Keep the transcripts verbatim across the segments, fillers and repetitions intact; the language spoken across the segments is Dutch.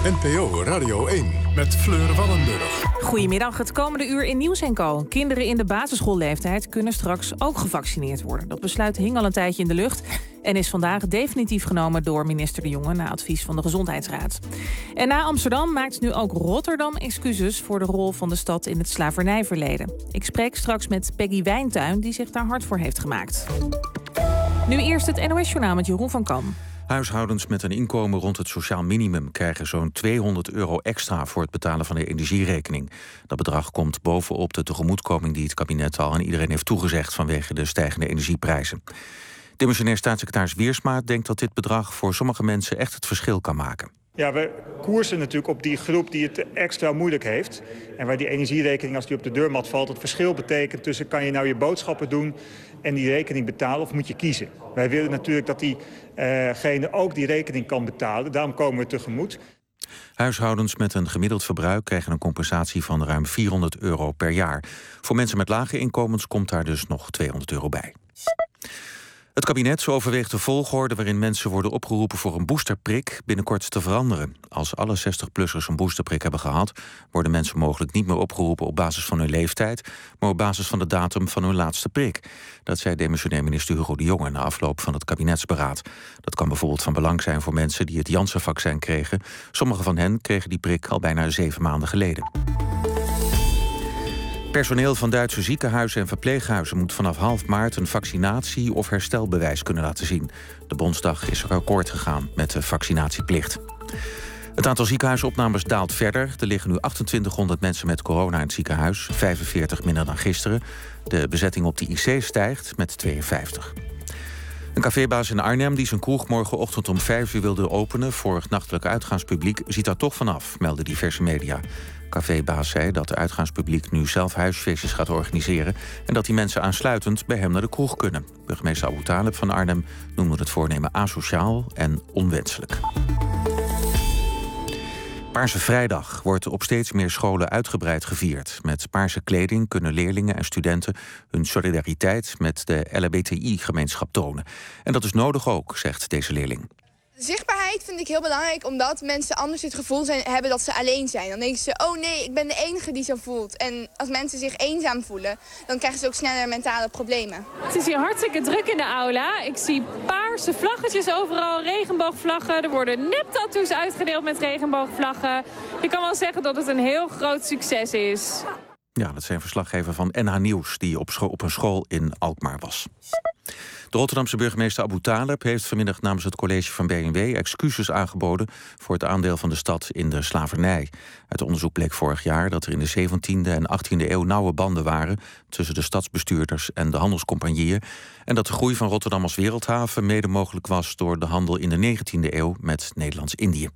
N P O Radio één met Fleur Wallenburg. Goedemiddag, het komende uur in Nieuws en Co. Kinderen in de basisschoolleeftijd kunnen straks ook gevaccineerd worden. Dat besluit hing al een tijdje in de lucht en is vandaag definitief genomen door minister De Jonge na advies van de Gezondheidsraad. En na Amsterdam maakt nu ook Rotterdam excuses voor de rol van de stad in het slavernijverleden. Ik spreek straks met Peggy Wijntuin, die zich daar hard voor heeft gemaakt. Nu eerst het N O S-journaal met Jeroen van Kam. Huishoudens met een inkomen rond het sociaal minimum krijgen zo'n tweehonderd euro extra voor het betalen van de energierekening. Dat bedrag komt bovenop de tegemoetkoming die het kabinet al aan iedereen heeft toegezegd vanwege de stijgende energieprijzen. Demissionair staatssecretaris Wiersma denkt dat dit bedrag voor sommige mensen echt het verschil kan maken. Ja, we koersen natuurlijk op die groep die het extra moeilijk heeft. En waar die energierekening, als die op de deurmat valt, het verschil betekent tussen kan je nou je boodschappen doen en die rekening betalen of moet je kiezen. Wij willen natuurlijk dat diegene ook die rekening kan betalen. Daarom komen we tegemoet. Huishoudens met een gemiddeld verbruik krijgen een compensatie van ruim vierhonderd euro per jaar. Voor mensen met lage inkomens komt daar dus nog tweehonderd euro bij. Het kabinet overweegt de volgorde waarin mensen worden opgeroepen voor een boosterprik binnenkort te veranderen. Als alle zestig-plussers een boosterprik hebben gehad, worden mensen mogelijk niet meer opgeroepen op basis van hun leeftijd, maar op basis van de datum van hun laatste prik. Dat zei demissionair minister Hugo de Jonge na afloop van het kabinetsberaad. Dat kan bijvoorbeeld van belang zijn voor mensen die het Janssen-vaccin kregen. Sommigen van hen kregen die prik al bijna zeven maanden geleden. Personeel van Duitse ziekenhuizen en verpleeghuizen moet vanaf half maart een vaccinatie- of herstelbewijs kunnen laten zien. De Bondsdag is er akkoord gegaan met de vaccinatieplicht. Het aantal ziekenhuisopnames daalt verder. Er liggen nu achtentwintighonderd mensen met corona in het ziekenhuis, vijfenveertig minder dan gisteren. De bezetting op de I C stijgt met tweeënvijftig. Een cafébaas in Arnhem die zijn kroeg morgenochtend om vijf uur wilde openen voor het nachtelijke uitgaanspubliek ziet daar toch vanaf, melden diverse media. Cafébaas zei dat het uitgaanspubliek nu zelf huisfeestjes gaat organiseren en dat die mensen aansluitend bij hem naar de kroeg kunnen. Burgemeester Abu Talib van Arnhem noemde het voornemen asociaal en onwenselijk. Paarse Vrijdag wordt op steeds meer scholen uitgebreid gevierd. Met paarse kleding kunnen leerlingen en studenten hun solidariteit met de L H B T I-gemeenschap tonen. En dat is nodig ook, zegt deze leerling. Zichtbaarheid vind ik heel belangrijk, omdat mensen anders het gevoel zijn, hebben dat ze alleen zijn. Dan denken ze, oh nee, ik ben de enige die zo voelt. En als mensen zich eenzaam voelen, dan krijgen ze ook sneller mentale problemen. Het is hier hartstikke druk in de aula. Ik zie paarse vlaggetjes overal, regenboogvlaggen. Er worden neptattoos uitgedeeld met regenboogvlaggen. Je kan wel zeggen dat het een heel groot succes is. Ja, dat zijn verslaggever van N H Nieuws die op, scho- op een school in Alkmaar was. De Rotterdamse burgemeester Abu Talib heeft vanmiddag namens het college van B N W excuses aangeboden voor het aandeel van de stad in de slavernij. Uit onderzoek bleek vorig jaar dat er in de zeventiende en achttiende eeuw nauwe banden waren tussen de stadsbestuurders en de handelscompagnieën en dat de groei van Rotterdam als wereldhaven mede mogelijk was door de handel in de negentiende eeuw met Nederlands-Indië.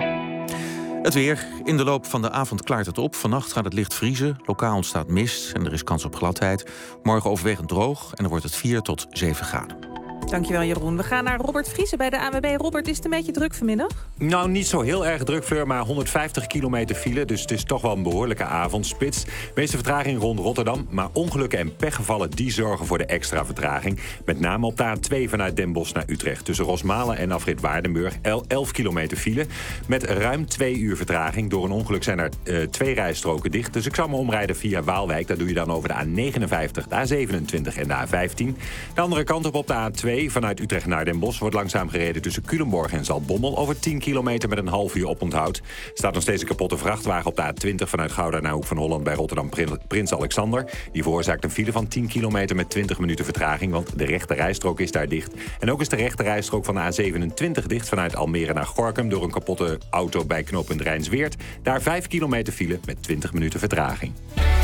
Het weer. In de loop van de avond klaart het op. Vannacht gaat het licht vriezen. Lokaal ontstaat mist en er is kans op gladheid. Morgen overwegend droog en dan wordt het vier tot zeven graden. Dankjewel, Jeroen. We gaan naar Robert Vriezen bij de A N W B. Robert, is het een beetje druk vanmiddag? Nou, niet zo heel erg druk, Fleur, maar honderdvijftig kilometer file. Dus het is toch wel een behoorlijke avondspits. Meeste vertraging rond Rotterdam, maar ongelukken en pechgevallen die zorgen voor de extra vertraging. Met name op de A twee vanuit Den Bosch naar Utrecht. Tussen Rosmalen en afrit Waardenburg, elf kilometer file. Met ruim twee uur vertraging. Door een ongeluk zijn er uh, twee rijstroken dicht. Dus ik zal me omrijden via Waalwijk. Dat doe je dan over de A negenenvijftig, de A zevenentwintig en de A vijftien. De andere kant op op de A twee vanuit Utrecht naar Den Bosch wordt langzaam gereden tussen Culemborg en Zaltbommel over tien kilometer met een half uur oponthoud. Er staat nog steeds een kapotte vrachtwagen op de A twintig vanuit Gouda naar Hoek van Holland bij Rotterdam Prins Alexander. Die veroorzaakt een file van tien kilometer met twintig minuten vertraging, want de rechte rijstrook is daar dicht. En ook is de rechte rijstrook van de A zevenentwintig dicht vanuit Almere naar Gorinchem door een kapotte auto bij knooppunt Rijnsweert. Daar vijf kilometer file met twintig minuten vertraging.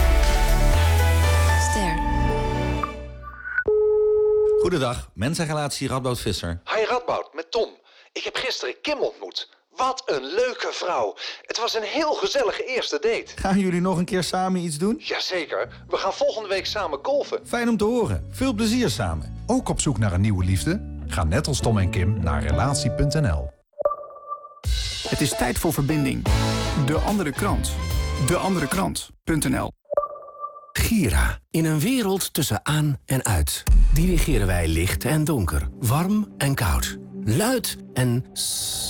Goedendag, mensenrelatie Radboud Visser. Hi Radboud, met Tom. Ik heb gisteren Kim ontmoet. Wat een leuke vrouw. Het was een heel gezellige eerste date. Gaan jullie nog een keer samen iets doen? Jazeker, we gaan volgende week samen golfen. Fijn om te horen. Veel plezier samen. Ook op zoek naar een nieuwe liefde? Ga net als Tom en Kim naar relatie punt n l. Het is tijd voor verbinding. De andere krant. de andere krant punt n l. Gira. In een wereld tussen aan en uit. Dirigeren wij licht en donker. Warm en koud. Luid en...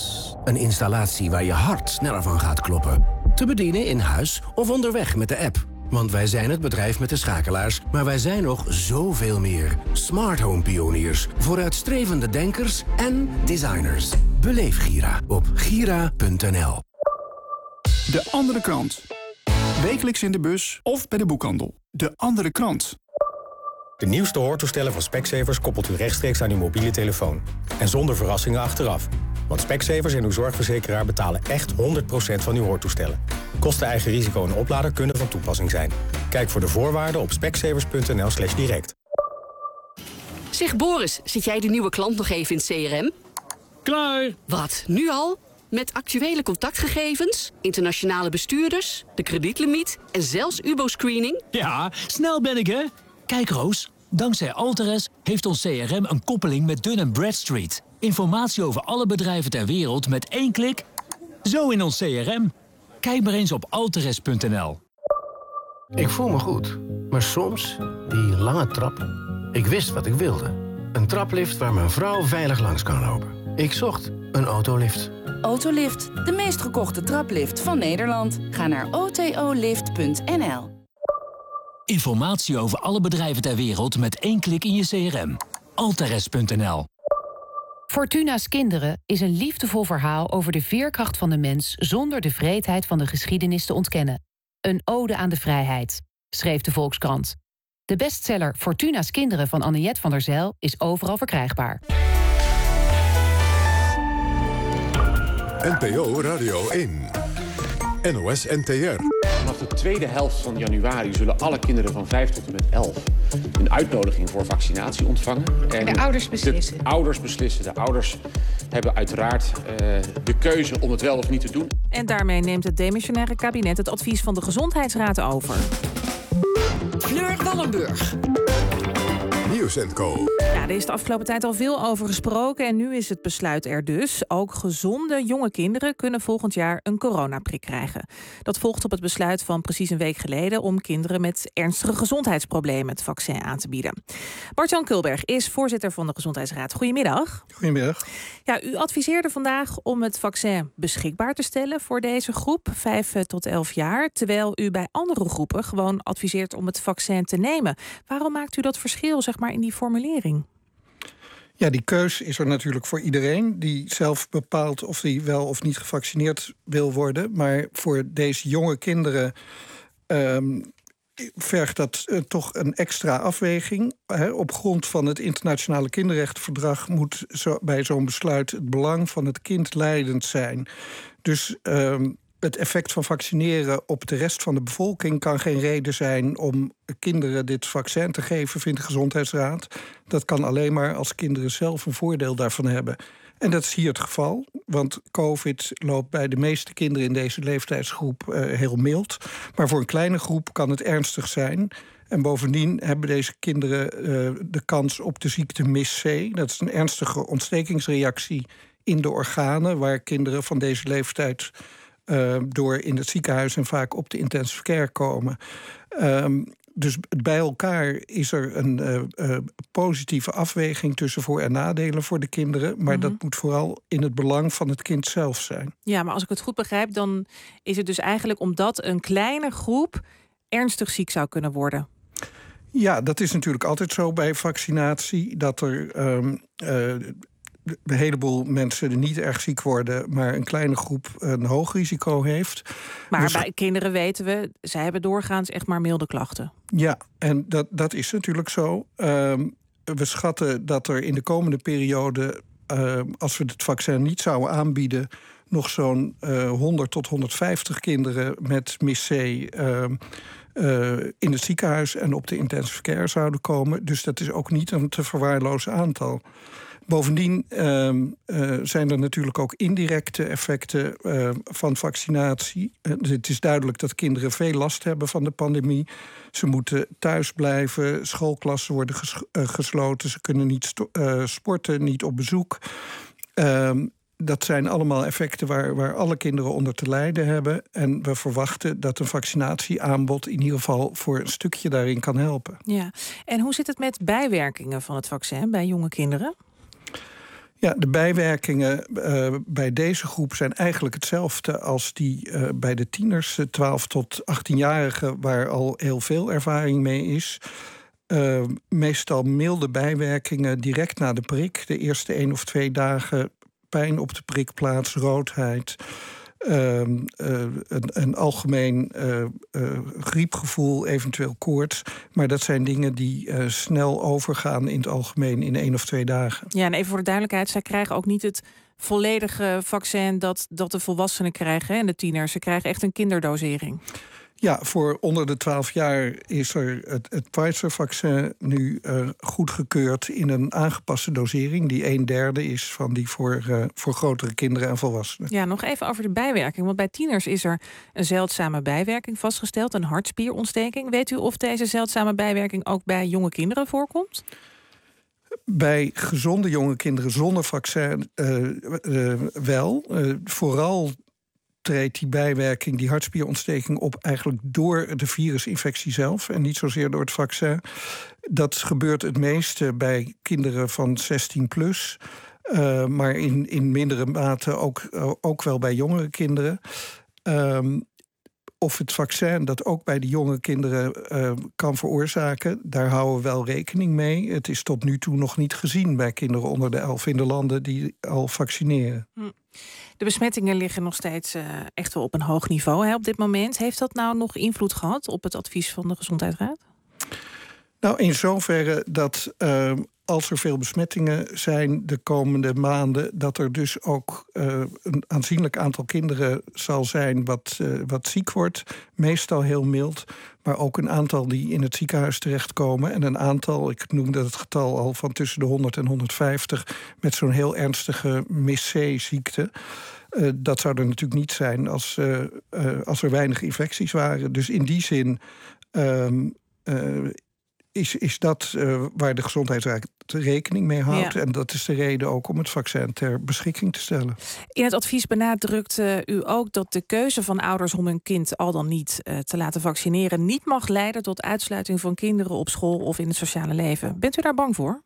Een installatie waar je hart sneller van gaat kloppen. Te bedienen in huis of onderweg met de app. Want wij zijn het bedrijf met de schakelaars, maar wij zijn nog zoveel meer. Smart home pioniers, vooruitstrevende denkers en designers. Beleef Gira op gira punt n l. De Andere Krant. Wekelijks in de bus of bij de boekhandel. De Andere Krant. De nieuwste hoortoestellen van Specsavers koppelt u rechtstreeks aan uw mobiele telefoon. En zonder verrassingen achteraf. Want Specsavers en uw zorgverzekeraar betalen echt honderd procent van uw hoortoestellen. Kosten, eigen risico en oplader kunnen van toepassing zijn. Kijk voor de voorwaarden op specsavers punt n l slash direct. Zeg Boris, zit jij de nieuwe klant nog even in het C R M? Klaar! Wat, nu al? Met actuele contactgegevens, internationale bestuurders, de kredietlimiet en zelfs U B O-screening? Ja, snel ben ik, hè? Kijk, Roos, dankzij Alteres heeft ons C R M een koppeling met Dun en Bradstreet. Informatie over alle bedrijven ter wereld met één klik. Zo in ons C R M. Kijk maar eens op alteres punt n l. Ik voel me goed, maar soms die lange trap. Ik wist wat ik wilde. Een traplift waar mijn vrouw veilig langs kan lopen. Ik zocht een autolift. Autolift, de meest gekochte traplift van Nederland. Ga naar otolift punt n l. Informatie over alle bedrijven ter wereld met één klik in je C R M. alteres punt n l. Fortuna's Kinderen is een liefdevol verhaal over de veerkracht van de mens zonder de wreedheid van de geschiedenis te ontkennen. Een ode aan de vrijheid, schreef de Volkskrant. De bestseller Fortuna's Kinderen van Anniette van der Zijl is overal verkrijgbaar. N P O Radio één. N O S N T R. Vanaf de tweede helft van januari zullen alle kinderen van vijf tot en met elf een uitnodiging voor vaccinatie ontvangen. En de ouders beslissen. De ouders beslissen. De ouders hebben uiteraard uh, de keuze om het wel of niet te doen. En daarmee neemt het demissionaire kabinet het advies van de Gezondheidsraad over. Fleur Wallenburg. Nieuws en Co. Ja, er is de afgelopen tijd al veel over gesproken en nu is het besluit er dus. Ook gezonde jonge kinderen kunnen volgend jaar een coronaprik krijgen. Dat volgt op het besluit van precies een week geleden om kinderen met ernstige gezondheidsproblemen het vaccin aan te bieden. Bart-Jan Kulberg is voorzitter van de Gezondheidsraad. Goedemiddag. Goedemiddag. Ja, u adviseerde vandaag om het vaccin beschikbaar te stellen voor deze groep, vijf tot elf jaar, terwijl u bij andere groepen gewoon adviseert om het vaccin te nemen. Waarom maakt u dat verschil, zeg maar, in die formulering? Ja, die keus is er natuurlijk voor iedereen die zelf bepaalt of hij wel of niet gevaccineerd wil worden. Maar voor deze jonge kinderen um, vergt dat uh, toch een extra afweging. Hè. Op grond van het internationale kinderrechtenverdrag moet zo, bij zo'n besluit het belang van het kind leidend zijn. Dus um, het effect van vaccineren op de rest van de bevolking kan geen reden zijn om kinderen dit vaccin te geven, vindt de Gezondheidsraad. Dat kan alleen maar als kinderen zelf een voordeel daarvan hebben. En dat is hier het geval, want COVID loopt bij de meeste kinderen in deze leeftijdsgroep uh, heel mild. Maar voor een kleine groep kan het ernstig zijn. En bovendien hebben deze kinderen uh, de kans op de ziekte M I S-C. Dat is een ernstige ontstekingsreactie in de organen, waar kinderen van deze leeftijd Uh, door in het ziekenhuis en vaak op de intensive care komen. Um, dus bij elkaar is er een uh, uh, positieve afweging tussen voor- en nadelen voor de kinderen. Maar mm-hmm. dat moet vooral in het belang van het kind zelf zijn. Ja, maar als ik het goed begrijp, dan is het dus eigenlijk omdat een kleine groep ernstig ziek zou kunnen worden. Ja, dat is natuurlijk altijd zo bij vaccinatie. Dat er Um, uh, een heleboel mensen niet erg ziek worden, maar een kleine groep een hoog risico heeft. Maar dus, bij kinderen weten we, zij hebben doorgaans echt maar milde klachten. Ja, en dat, dat is natuurlijk zo. Um, we schatten dat er in de komende periode, uh, als we het vaccin niet zouden aanbieden, nog zo'n uh, honderd tot honderdvijftig kinderen met M I S-C Uh, Uh, in het ziekenhuis en op de intensive care zouden komen. Dus dat is ook niet een te verwaarlozen aantal. Bovendien uh, uh, zijn er natuurlijk ook indirecte effecten uh, van vaccinatie. Uh, het is duidelijk dat kinderen veel last hebben van de pandemie. Ze moeten thuis blijven, schoolklassen worden ges- uh, gesloten. Ze kunnen niet sto- uh, sporten, niet op bezoek. Uh, Dat zijn allemaal effecten waar, waar alle kinderen onder te lijden hebben. En we verwachten dat een vaccinatieaanbod in ieder geval voor een stukje daarin kan helpen. Ja, en hoe zit het met bijwerkingen van het vaccin bij jonge kinderen? Ja, de bijwerkingen uh, bij deze groep zijn eigenlijk hetzelfde als die uh, bij de tieners, twaalf tot achttienjarigen, waar al heel veel ervaring mee is. Uh, meestal milde bijwerkingen direct na de prik. De eerste één of twee dagen pijn op de prikplaats, roodheid. Uh, uh, een, een algemeen uh, uh, griepgevoel, eventueel koorts. Maar dat zijn dingen die uh, snel overgaan in het algemeen in één of twee dagen. Ja, en even voor de duidelijkheid, zij krijgen ook niet het volledige vaccin dat, dat de volwassenen krijgen, hè, en de tieners. Ze krijgen echt een kinderdosering. Ja, voor onder de twaalf jaar is er het, het Pfizer-vaccin nu uh, goedgekeurd in een aangepaste dosering, die een derde is van die voor, uh, voor grotere kinderen en volwassenen. Ja, nog even over de bijwerking. Want bij tieners is er een zeldzame bijwerking vastgesteld, een hartspierontsteking. Weet u of deze zeldzame bijwerking ook bij jonge kinderen voorkomt? Bij gezonde jonge kinderen zonder vaccin uh, uh, wel. Uh, vooral treedt die bijwerking, die hartspierontsteking, op eigenlijk door de virusinfectie zelf en niet zozeer door het vaccin. Dat gebeurt het meeste bij kinderen van zestien plus, uh, maar in, in mindere mate ook, uh, ook wel bij jongere kinderen. Um, Of het vaccin dat ook bij de jonge kinderen uh, kan veroorzaken, daar houden we wel rekening mee. Het is tot nu toe nog niet gezien bij kinderen onder de elf in de landen die al vaccineren. De besmettingen liggen nog steeds uh, echt wel op een hoog niveau, hè, op dit moment. Heeft dat nou nog invloed gehad op het advies van de Gezondheidsraad? Nou, in zoverre dat uh, als er veel besmettingen zijn de komende maanden, dat er dus ook uh, een aanzienlijk aantal kinderen zal zijn wat, uh, wat ziek wordt. Meestal heel mild, maar ook een aantal die in het ziekenhuis terechtkomen. En een aantal, ik noemde het getal al van tussen de honderd en honderdvijftig... met zo'n heel ernstige M I S C-ziekte. Uh, dat zou er natuurlijk niet zijn als, uh, uh, als er weinig infecties waren. Dus in die zin Um, uh, Is, is dat uh, waar de Gezondheidsraad rekening mee houdt. Ja. En dat is de reden ook om het vaccin ter beschikking te stellen. In het advies benadrukt uh, u ook dat de keuze van ouders om hun kind al dan niet uh, te laten vaccineren niet mag leiden tot uitsluiting van kinderen op school of in het sociale leven. Bent u daar bang voor?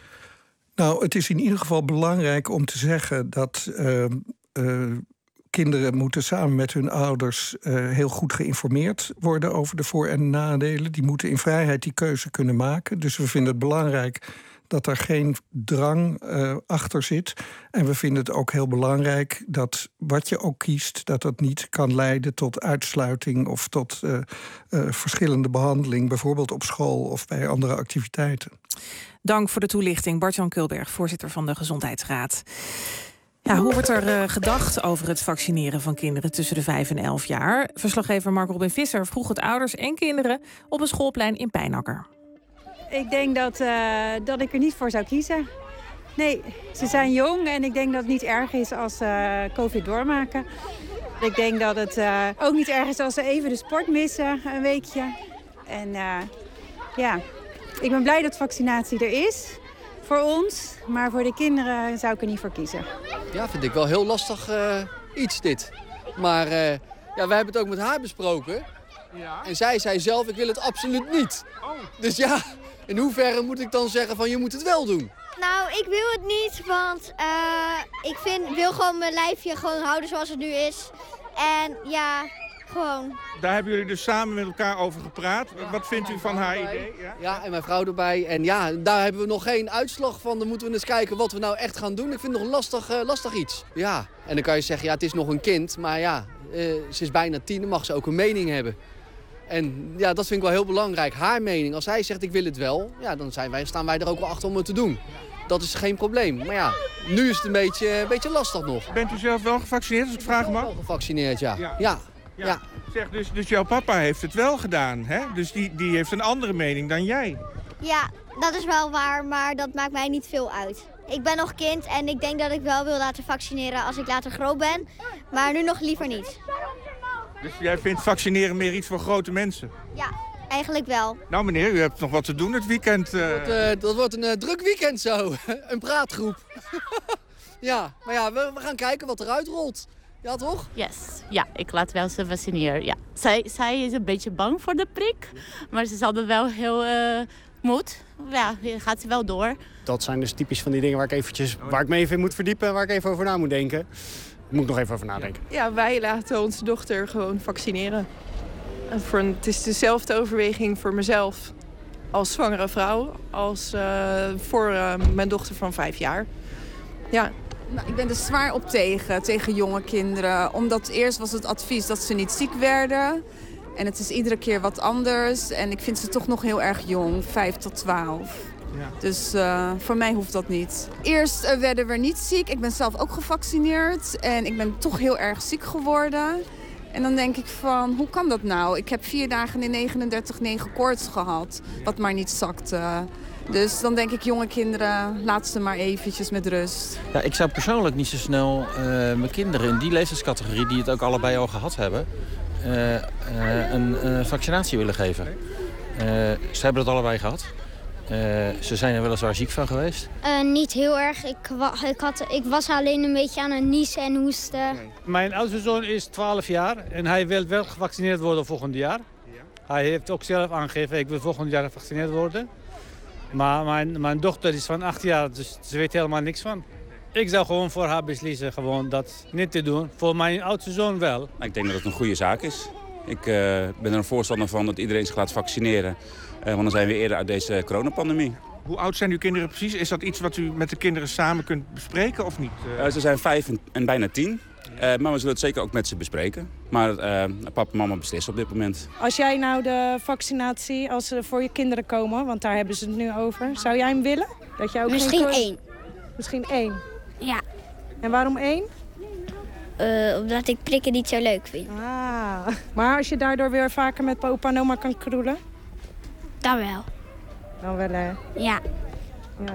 Nou, het is in ieder geval belangrijk om te zeggen dat Uh, uh, kinderen moeten samen met hun ouders uh, heel goed geïnformeerd worden over de voor- en nadelen. Die moeten in vrijheid die keuze kunnen maken. Dus we vinden het belangrijk dat er geen drang uh, achter zit. En we vinden het ook heel belangrijk dat wat je ook kiest, dat dat niet kan leiden tot uitsluiting of tot uh, uh, verschillende behandeling, bijvoorbeeld op school of bij andere activiteiten. Dank voor de toelichting, Bart-Jan Kulberg, voorzitter van de Gezondheidsraad. Ja, hoe wordt er uh, gedacht over het vaccineren van kinderen tussen de vijf en elf jaar? Verslaggever Mark Robin Visser vroeg het ouders en kinderen op een schoolplein in Pijnakker. Ik denk dat, uh, dat ik er niet voor zou kiezen. Nee, ze zijn jong en ik denk dat het niet erg is als ze uh, COVID doormaken. Ik denk dat het uh, ook niet erg is als ze even de sport missen, een weekje. En uh, ja, ik ben blij dat vaccinatie er is. Voor ons, maar voor de kinderen zou ik er niet voor kiezen. Ja, vind ik wel heel lastig uh, iets dit. Maar uh, ja, wij hebben het ook met haar besproken. Ja. En zij zei zelf, ik wil het absoluut niet. Oh. Dus ja, in hoeverre moet ik dan zeggen van je moet het wel doen? Nou, ik wil het niet, want uh, ik vind, wil gewoon mijn lijfje gewoon houden zoals het nu is. En ja, gewoon. Daar hebben jullie dus samen met elkaar over gepraat. Wat vindt u van haar idee? Ja? Ja, en mijn vrouw erbij. En ja, daar hebben we nog geen uitslag van. Dan moeten we eens kijken wat we nou echt gaan doen. Ik vind het nog lastig, uh, lastig iets. Ja, en dan kan je zeggen, ja, het is nog een kind. Maar ja, uh, ze is bijna tien, dan mag ze ook een mening hebben. En ja, dat vind ik wel heel belangrijk. Haar mening, als hij zegt ik wil het wel, ja, dan zijn wij, staan wij er ook wel achter om het te doen. Dat is geen probleem. Maar ja, nu is het een beetje, een beetje lastig nog. Bent u zelf wel gevaccineerd, als ik vraag mag? Wel gevaccineerd, ja. Ja. ja. Ja. Ja. Zeg, dus, dus jouw papa heeft het wel gedaan, hè? Dus die, die heeft een andere mening dan jij. Ja, dat is wel waar, maar dat maakt mij niet veel uit. Ik ben nog kind en ik denk dat ik wel wil laten vaccineren als ik later groot ben. Maar nu nog liever niet. Dus jij vindt vaccineren meer iets voor grote mensen? Ja, eigenlijk wel. Nou meneer, u hebt nog wat te doen het weekend. Uh... Dat, uh, dat wordt een uh, druk weekend zo. Een praatgroep. Ja, maar ja, we, we gaan kijken wat eruit rolt. Ja, toch? Yes. Ja, ik laat wel ze vaccineren. Ja. Zij, zij is een beetje bang voor de prik, maar ze zal er wel heel uh, moed. Ja, gaat ze wel door. dat zijn dus typisch van die dingen waar ik, eventjes, waar ik me even in moet verdiepen... waar ik even over na moet denken. Daar moet ik nog even over nadenken. Ja, wij laten onze dochter gewoon vaccineren. En voor een, het is dezelfde overweging voor mezelf als zwangere vrouw... als uh, voor uh, mijn dochter van vijf jaar. Ja. Nou, ik ben er zwaar op tegen, tegen jonge kinderen. Omdat eerst was het advies dat ze niet ziek werden... En het is iedere keer wat anders. En ik vind ze toch nog heel erg jong, vijf tot twaalf. Ja. Dus uh, voor mij hoeft dat niet. Eerst uh, werden we niet ziek. Ik ben zelf ook gevaccineerd. En ik ben toch heel erg ziek geworden. En dan denk ik van, hoe kan dat nou? Ik heb vier dagen in negenendertig komma negen koorts gehad. Wat maar niet zakte. Dus dan denk ik, jonge kinderen, laat ze maar eventjes met rust. Ja, ik zou persoonlijk niet zo snel uh, mijn kinderen in die leeftijdscategorie... die het ook allebei al gehad hebben... Uh, uh, een uh, vaccinatie willen geven. Uh, ze hebben het allebei gehad. Uh, ze zijn er weliswaar ziek van geweest. Uh, niet heel erg. Ik, wa- ik, had, ik was alleen een beetje aan het niezen en hoesten. Nee. Mijn oudste zoon is twaalf jaar en hij wil wel gevaccineerd worden volgend jaar. Ja. Hij heeft ook zelf aangegeven, ik wil volgend jaar gevaccineerd worden. Maar mijn, mijn dochter is van acht jaar, dus ze weet helemaal niks van. Ik zou gewoon voor haar beslissen gewoon dat niet te doen. Voor mijn oudste zoon wel. Ik denk dat het een goede zaak is. Ik uh, ben er een voorstander van dat iedereen zich laat vaccineren. Uh, want dan zijn we eerder uit deze coronapandemie. Hoe oud zijn uw kinderen precies? Is dat iets wat u met de kinderen samen kunt bespreken of niet? Uh, ze zijn vijf en, en bijna tien. Uh, maar we zullen het zeker ook met ze bespreken. Maar uh, papa en mama beslissen op dit moment. Als jij nou de vaccinatie, als ze voor je kinderen komen, want daar hebben ze het nu over. Zou jij hem willen? Dat jij ook Misschien geen... één. Misschien één? Ja. En waarom één? Uh, omdat ik prikken niet zo leuk vind. Ah, maar als je daardoor weer vaker met opa en oma kan kroelen? Dan wel. Dan wel, hè? Ja. Ja.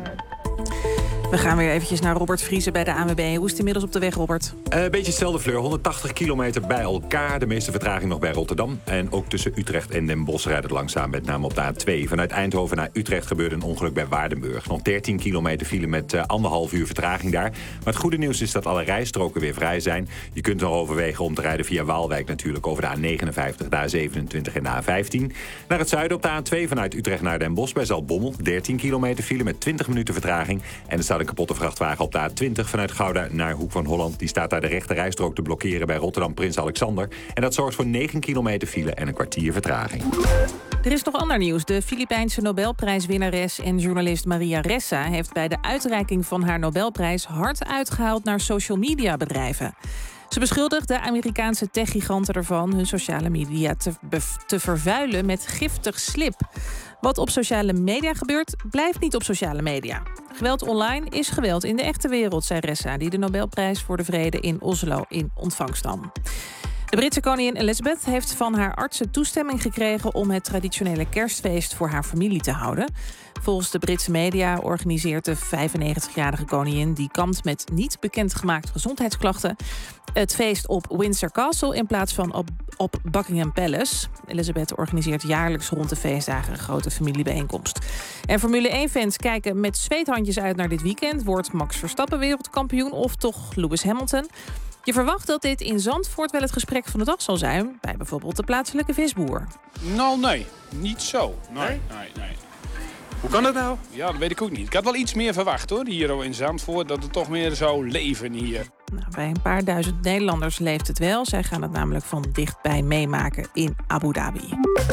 We gaan weer eventjes naar Robert Vriezen bij de A N W B. Hoe is het inmiddels op de weg, Robert? Een uh, beetje hetzelfde Fleur, honderdtachtig kilometer bij elkaar. De meeste vertraging nog bij Rotterdam. En ook tussen Utrecht en Den Bosch rijdt het langzaam, met name op de A twee. Vanuit Eindhoven naar Utrecht gebeurde een ongeluk bij Waardenburg. Nog dertien kilometer file met uh, anderhalf uur vertraging daar. Maar het goede nieuws is dat alle rijstroken weer vrij zijn. Je kunt nog overwegen om te rijden via Waalwijk natuurlijk... over de A negenenvijftig, de A zevenentwintig en de A vijftien. Naar het zuiden op de A twee vanuit Utrecht naar Den Bosch bij Zaltbommel. dertien kilometer file met twintig minuten vertraging. En er staat een kapotte vrachtwagen op de A twintig vanuit Gouda naar Hoek van Holland. Die staat daar de rechte rijstrook te blokkeren bij Rotterdam Prins Alexander. En dat zorgt voor negen kilometer file en een kwartier vertraging. Er is nog ander nieuws. De Filipijnse Nobelprijswinnares en journalist Maria Ressa heeft bij de uitreiking van haar Nobelprijs hard uitgehaald naar social media bedrijven. Ze beschuldigt de Amerikaanse techgiganten ervan hun sociale media te, te vervuilen met giftig slip. Wat op sociale media gebeurt, blijft niet op sociale media. Geweld online is geweld in de echte wereld, zei Ressa, die de Nobelprijs voor de Vrede in Oslo in ontvangst nam. De Britse koningin Elizabeth heeft van haar artsen toestemming gekregen om het traditionele kerstfeest voor haar familie te houden. Volgens de Britse media organiseert de vijfennegentigjarige koningin, die kampt met niet bekendgemaakte gezondheidsklachten, het feest op Windsor Castle in plaats van op, op Buckingham Palace. Elizabeth organiseert jaarlijks rond de feestdagen een grote familiebijeenkomst. En Formule één-fans kijken met zweethandjes uit naar dit weekend. Wordt Max Verstappen wereldkampioen of toch Lewis Hamilton? Je verwacht dat dit in Zandvoort wel het gesprek van de dag zal zijn, bij bijvoorbeeld de plaatselijke visboer. Nou, nee. Niet zo. Nee, nee, nee. nee. Hoe kan dat nou? Ja, dat weet ik ook niet. Ik had wel iets meer verwacht, hoor, hier in Zandvoort, dat het toch meer zou leven hier. Nou, bij een paar duizend Nederlanders leeft het wel. Zij gaan het namelijk van dichtbij meemaken in Abu Dhabi.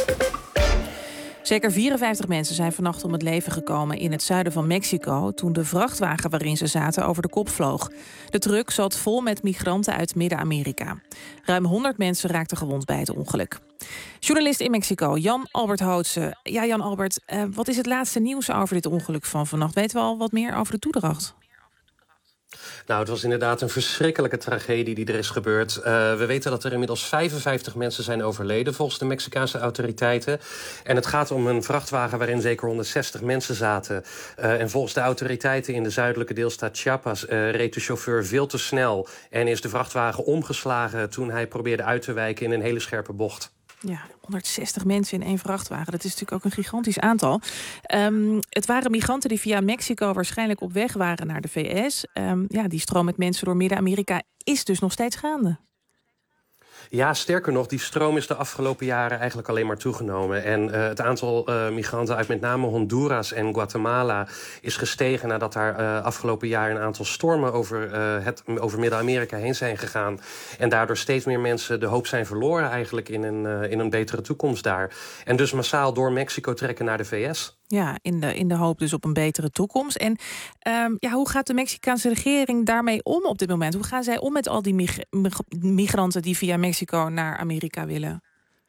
Zeker vierenvijftig mensen zijn vannacht om het leven gekomen in het zuiden van Mexico toen de vrachtwagen waarin ze zaten over de kop vloog. De truck zat vol met migranten uit Midden-Amerika. Ruim honderd mensen raakten gewond bij het ongeluk. Journalist in Mexico, Jan Albert Hootse. Ja, Jan Albert, uh, wat is het laatste nieuws over dit ongeluk van vannacht? Weten we al wat meer over de toedracht? Nou, het was inderdaad een verschrikkelijke tragedie die er is gebeurd. Uh, we weten dat er inmiddels vijfenvijftig mensen zijn overleden volgens de Mexicaanse autoriteiten. En het gaat om een vrachtwagen waarin zeker honderdzestig mensen zaten. Uh, en volgens de autoriteiten in de zuidelijke deelstaat Chiapas uh, reed de chauffeur veel te snel en is de vrachtwagen omgeslagen toen hij probeerde uit te wijken in een hele scherpe bocht. Ja, honderdzestig mensen in één vrachtwagen. Dat is natuurlijk ook een gigantisch aantal. Um, het waren migranten die via Mexico waarschijnlijk op weg waren naar de V S. Um, ja, die stroom met mensen door Midden-Amerika is dus nog steeds gaande. Ja, sterker nog, die stroom is de afgelopen jaren eigenlijk alleen maar toegenomen. En uh, het aantal uh, migranten uit met name Honduras en Guatemala is gestegen nadat daar uh, afgelopen jaar een aantal stormen over, uh, het, over Midden-Amerika heen zijn gegaan. En daardoor steeds meer mensen de hoop zijn verloren eigenlijk in een, uh, in een betere toekomst daar. En dus massaal door Mexico trekken naar de V S. Ja, in de, in de hoop dus op een betere toekomst. En um, ja, hoe gaat de Mexicaanse regering daarmee om op dit moment? Hoe gaan zij om met al die mig- mig- migranten die via Mexico naar Amerika willen?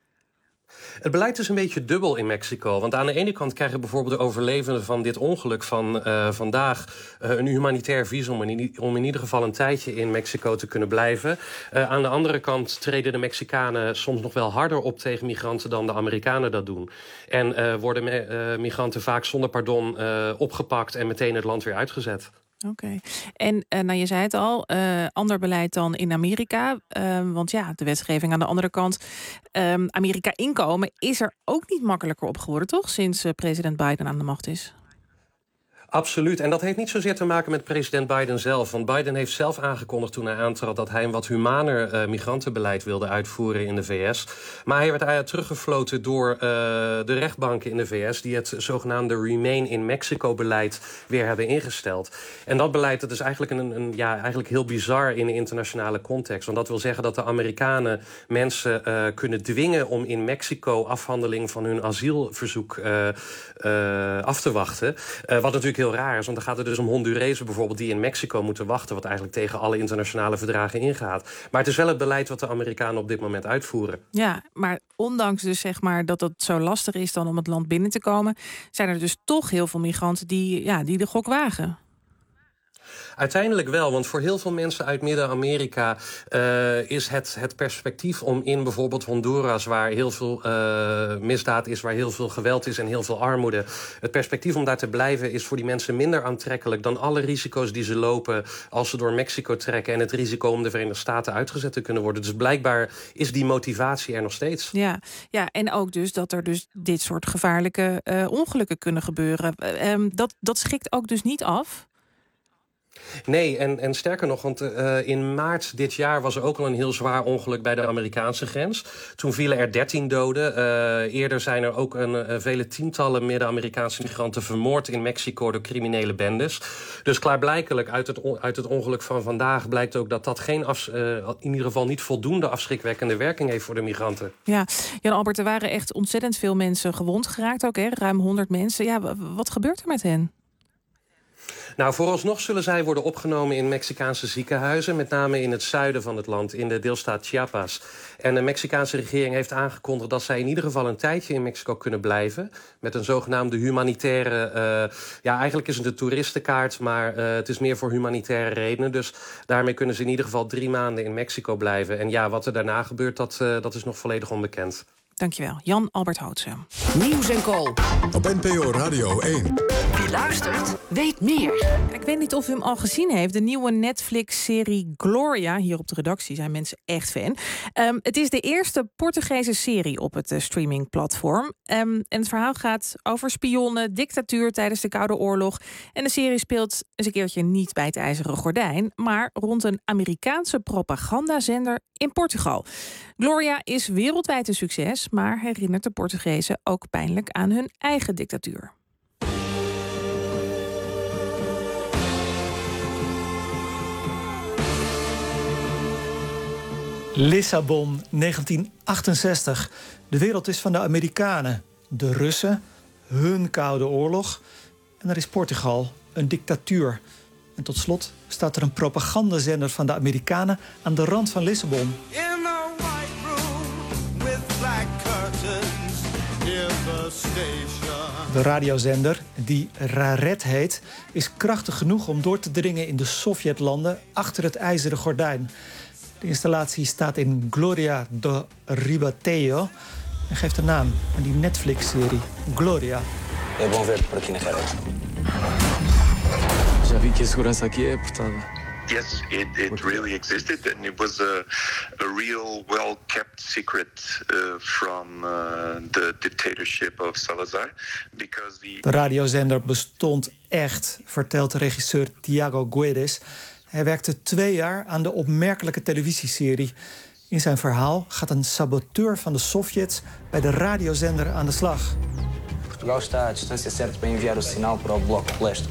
Het beleid is een beetje dubbel in Mexico. Want aan de ene kant krijgen bijvoorbeeld de overlevenden van dit ongeluk van uh, vandaag uh, een humanitair visum om in, om in ieder geval een tijdje in Mexico te kunnen blijven. Uh, aan de andere kant treden de Mexicanen soms nog wel harder op tegen migranten dan de Amerikanen dat doen. En uh, worden me, uh, migranten vaak zonder pardon uh, opgepakt en meteen het land weer uitgezet. Oké. Okay. En uh, nou, je zei het al, uh, ander beleid dan in Amerika. Uh, want ja, de wetgeving aan de andere kant. Um, Amerika inkomen is er ook niet makkelijker op geworden, toch? Sinds uh, president Biden aan de macht is. Absoluut. En dat heeft niet zozeer te maken met president Biden zelf. Want Biden heeft zelf aangekondigd toen hij aantrad dat hij een wat humaner uh, migrantenbeleid wilde uitvoeren in de V S. Maar hij werd eigenlijk teruggefloten door uh, de rechtbanken in de V S die het zogenaamde Remain in Mexico beleid weer hebben ingesteld. En dat beleid dat is eigenlijk, een, een, ja, eigenlijk heel bizar in de internationale context. Want dat wil zeggen dat de Amerikanen mensen uh, kunnen dwingen om in Mexico afhandeling van hun asielverzoek uh, uh, af te wachten. Uh, wat natuurlijk heel raar is, want dan gaat het dus om Hondurezen bijvoorbeeld die in Mexico moeten wachten, wat eigenlijk tegen alle internationale verdragen ingaat. Maar het is wel het beleid wat de Amerikanen op dit moment uitvoeren. Ja, maar ondanks dus zeg maar dat het zo lastig is dan om het land binnen te komen, zijn er dus toch heel veel migranten die, ja, die de gok wagen. Uiteindelijk wel, want voor heel veel mensen uit Midden-Amerika uh, is het, het perspectief om in bijvoorbeeld Honduras, waar heel veel uh, misdaad is, waar heel veel geweld is en heel veel armoede, het perspectief om daar te blijven is voor die mensen minder aantrekkelijk dan alle risico's die ze lopen als ze door Mexico trekken en het risico om de Verenigde Staten uitgezet te kunnen worden. Dus blijkbaar is die motivatie er nog steeds. Ja, ja, en ook dus dat er dus dit soort gevaarlijke uh, ongelukken kunnen gebeuren. Uh, um, dat, dat schikt ook dus niet af? Nee, en, en sterker nog, want uh, in maart dit jaar was er ook al een heel zwaar ongeluk bij de Amerikaanse grens. Toen vielen er dertien doden. Uh, eerder zijn er ook een, uh, vele tientallen Midden-Amerikaanse migranten vermoord in Mexico door criminele bendes. Dus klaarblijkelijk uit het, on, uit het ongeluk van vandaag blijkt ook dat dat geen af, uh, in ieder geval niet voldoende afschrikwekkende werking heeft voor de migranten. Ja, Jan-Albert, er waren echt ontzettend veel mensen gewond geraakt ook, hè? Ruim honderd mensen. Ja, wat gebeurt er met hen? Nou, vooralsnog zullen zij worden opgenomen in Mexicaanse ziekenhuizen, met name in het zuiden van het land, in de deelstaat Chiapas. En de Mexicaanse regering heeft aangekondigd dat zij in ieder geval een tijdje in Mexico kunnen blijven, met een zogenaamde humanitaire, uh, ja, eigenlijk is het een toeristenkaart, maar uh, het is meer voor humanitaire redenen. Dus daarmee kunnen ze in ieder geval drie maanden in Mexico blijven. En ja, wat er daarna gebeurt, dat, uh, dat is nog volledig onbekend. Dankjewel, Jan-Albert Houtsen. Nieuws en Co. Op N P O Radio één. Wie luistert, weet meer. Ik weet niet of u hem al gezien heeft. De nieuwe Netflix-serie Gloria. Hier op de redactie zijn mensen echt fan. Um, het is de eerste Portugese serie op het uh, streamingplatform. Um, en het verhaal gaat over spionnen, dictatuur tijdens de Koude Oorlog. En de serie speelt eens een keertje niet bij het IJzeren Gordijn, maar rond een Amerikaanse propagandazender in Portugal. Gloria is wereldwijd een succes, maar herinnert de Portugezen ook pijnlijk aan hun eigen dictatuur. Lissabon, negentien achtenzestig. De wereld is van de Amerikanen, de Russen, hun Koude Oorlog. En er is Portugal, een dictatuur. En tot slot staat er een propagandazender van de Amerikanen aan de rand van Lissabon. De radiozender, die Raret heet, is krachtig genoeg om door te dringen in de Sovjetlanden achter het IJzeren Gordijn. De installatie staat in Gloria do Ribatejo en geeft de naam aan die Netflix-serie Gloria. É bom ver por aqui na Raret. Já vi que a segurança aqui é apertada. Yes, it, it really existed, and it was a, a real, well-kept secret uh, from uh, the dictatorship of Salazar, because the... De radiozender bestond echt, vertelt de regisseur Tiago Guedes. Hij werkte twee jaar aan de opmerkelijke televisieserie. In zijn verhaal gaat een saboteur van de Sovjets bij de radiozender aan de slag. Portugal está à distância certa para enviar o sinal para o bloco leste.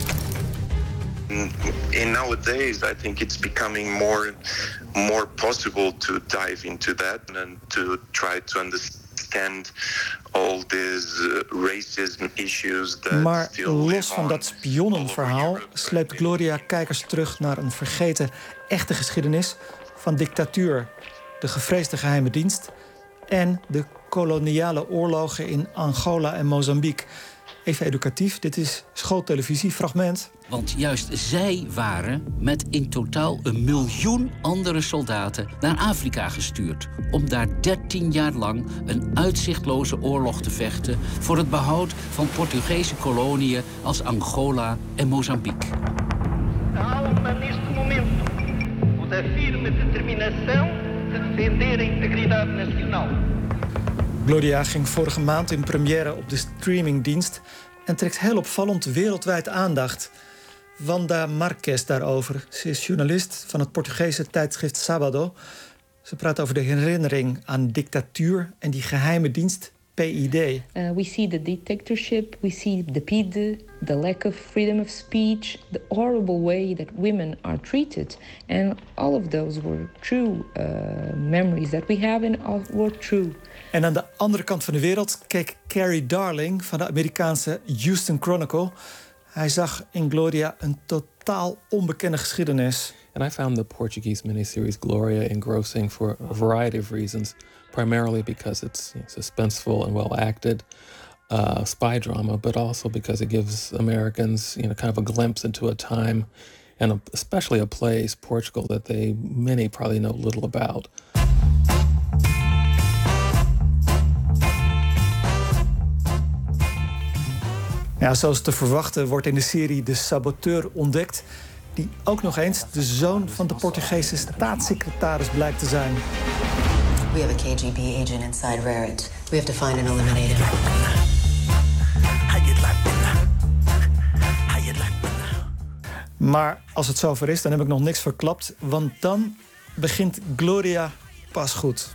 In nowadays, I think it's becoming more, more possible to dive into that and to try to understand all these uh, racism issues that Maar still los live van on. dat spionnenverhaal sleept Gloria kijkers terug naar een vergeten echte geschiedenis van dictatuur, de gevreesde geheime dienst en de koloniale oorlogen in Angola en Mozambique. Even educatief, dit is schooltelevisie, fragment. Want juist zij waren met in totaal een miljoen andere soldaten naar Afrika gestuurd om daar dertien jaar lang een uitzichtloze oorlog te vechten voor het behoud van Portugese koloniën als Angola en Mozambique. Alma neste momento o da firme determinação de defender a integridade nacional. Gloria ging vorige maand in première op de streamingdienst en trekt heel opvallend wereldwijd aandacht. Wanda Marques daarover. Ze is journalist van het Portugese tijdschrift Sábado. Ze praat over de herinnering aan dictatuur en die geheime dienst P I D. Uh, we see the dictatorship, we see the P I D, the lack of freedom of speech, the horrible way that women are treated. And all of those were true uh, memories that we have and all were true. En aan de andere kant van de wereld keek Carrie Darling van de Amerikaanse Houston Chronicle. Hij zag in Gloria een totaal onbekende geschiedenis. And I found the Portuguese miniseries Gloria engrossing for a variety of reasons. Primarily because it's, you know, suspenseful and well acted, uh, spy drama, but also because it gives Americans, you know, kind of a glimpse into a time and a, especially a place, Portugal, that they many probably know little about. Ja, zoals te verwachten wordt in de serie de saboteur ontdekt, die ook nog eens de zoon van de Portugese staatssecretaris blijkt te zijn. We have a K G B agent inside Rarit. We have to find and eliminate him. Maar als het zover is, dan heb ik nog niks verklapt, want dan begint Gloria pas goed.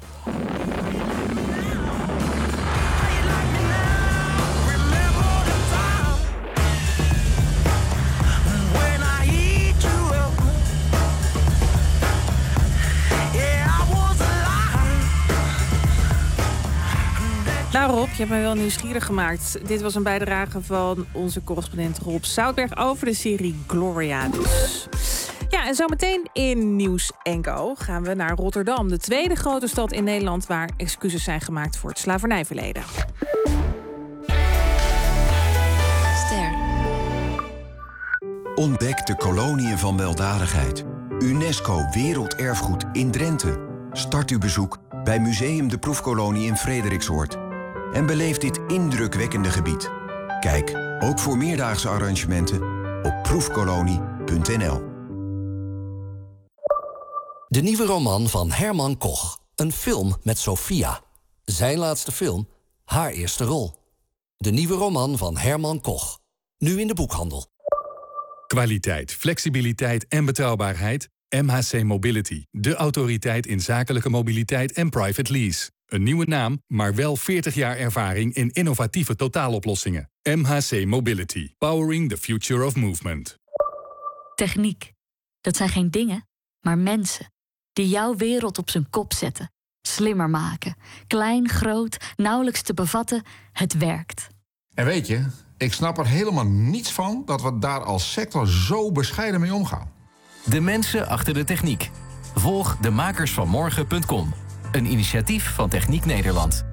Nou Rob, je hebt mij wel nieuwsgierig gemaakt. Dit was een bijdrage van onze correspondent Rob Zoutberg over de serie Gloria dus. Ja, en zometeen in Nieuws en Go gaan we naar Rotterdam. De tweede grote stad in Nederland waar excuses zijn gemaakt voor het slavernijverleden. Ster. Ontdek de koloniën van weldadigheid. UNESCO Werelderfgoed in Drenthe. Start uw bezoek bij Museum de Proefkolonie in Frederiksoord. En beleef dit indrukwekkende gebied. Kijk, ook voor meerdaagse arrangementen op proefkolonie punt n l. De nieuwe roman van Herman Koch. Een film met Sophia. Zijn laatste film, haar eerste rol. De nieuwe roman van Herman Koch. Nu in de boekhandel. Kwaliteit, flexibiliteit en betrouwbaarheid. M H C Mobility. De autoriteit in zakelijke mobiliteit en private lease. Een nieuwe naam, maar wel veertig jaar ervaring in innovatieve totaaloplossingen. M H C Mobility. Powering the future of movement. Techniek. Dat zijn geen dingen, maar mensen. Die jouw wereld op zijn kop zetten. Slimmer maken. Klein, groot, nauwelijks te bevatten. Het werkt. En weet je, ik snap er helemaal niets van dat we daar als sector zo bescheiden mee omgaan. De mensen achter de techniek. Volg de makers van morgen punt com. Een initiatief van Techniek Nederland.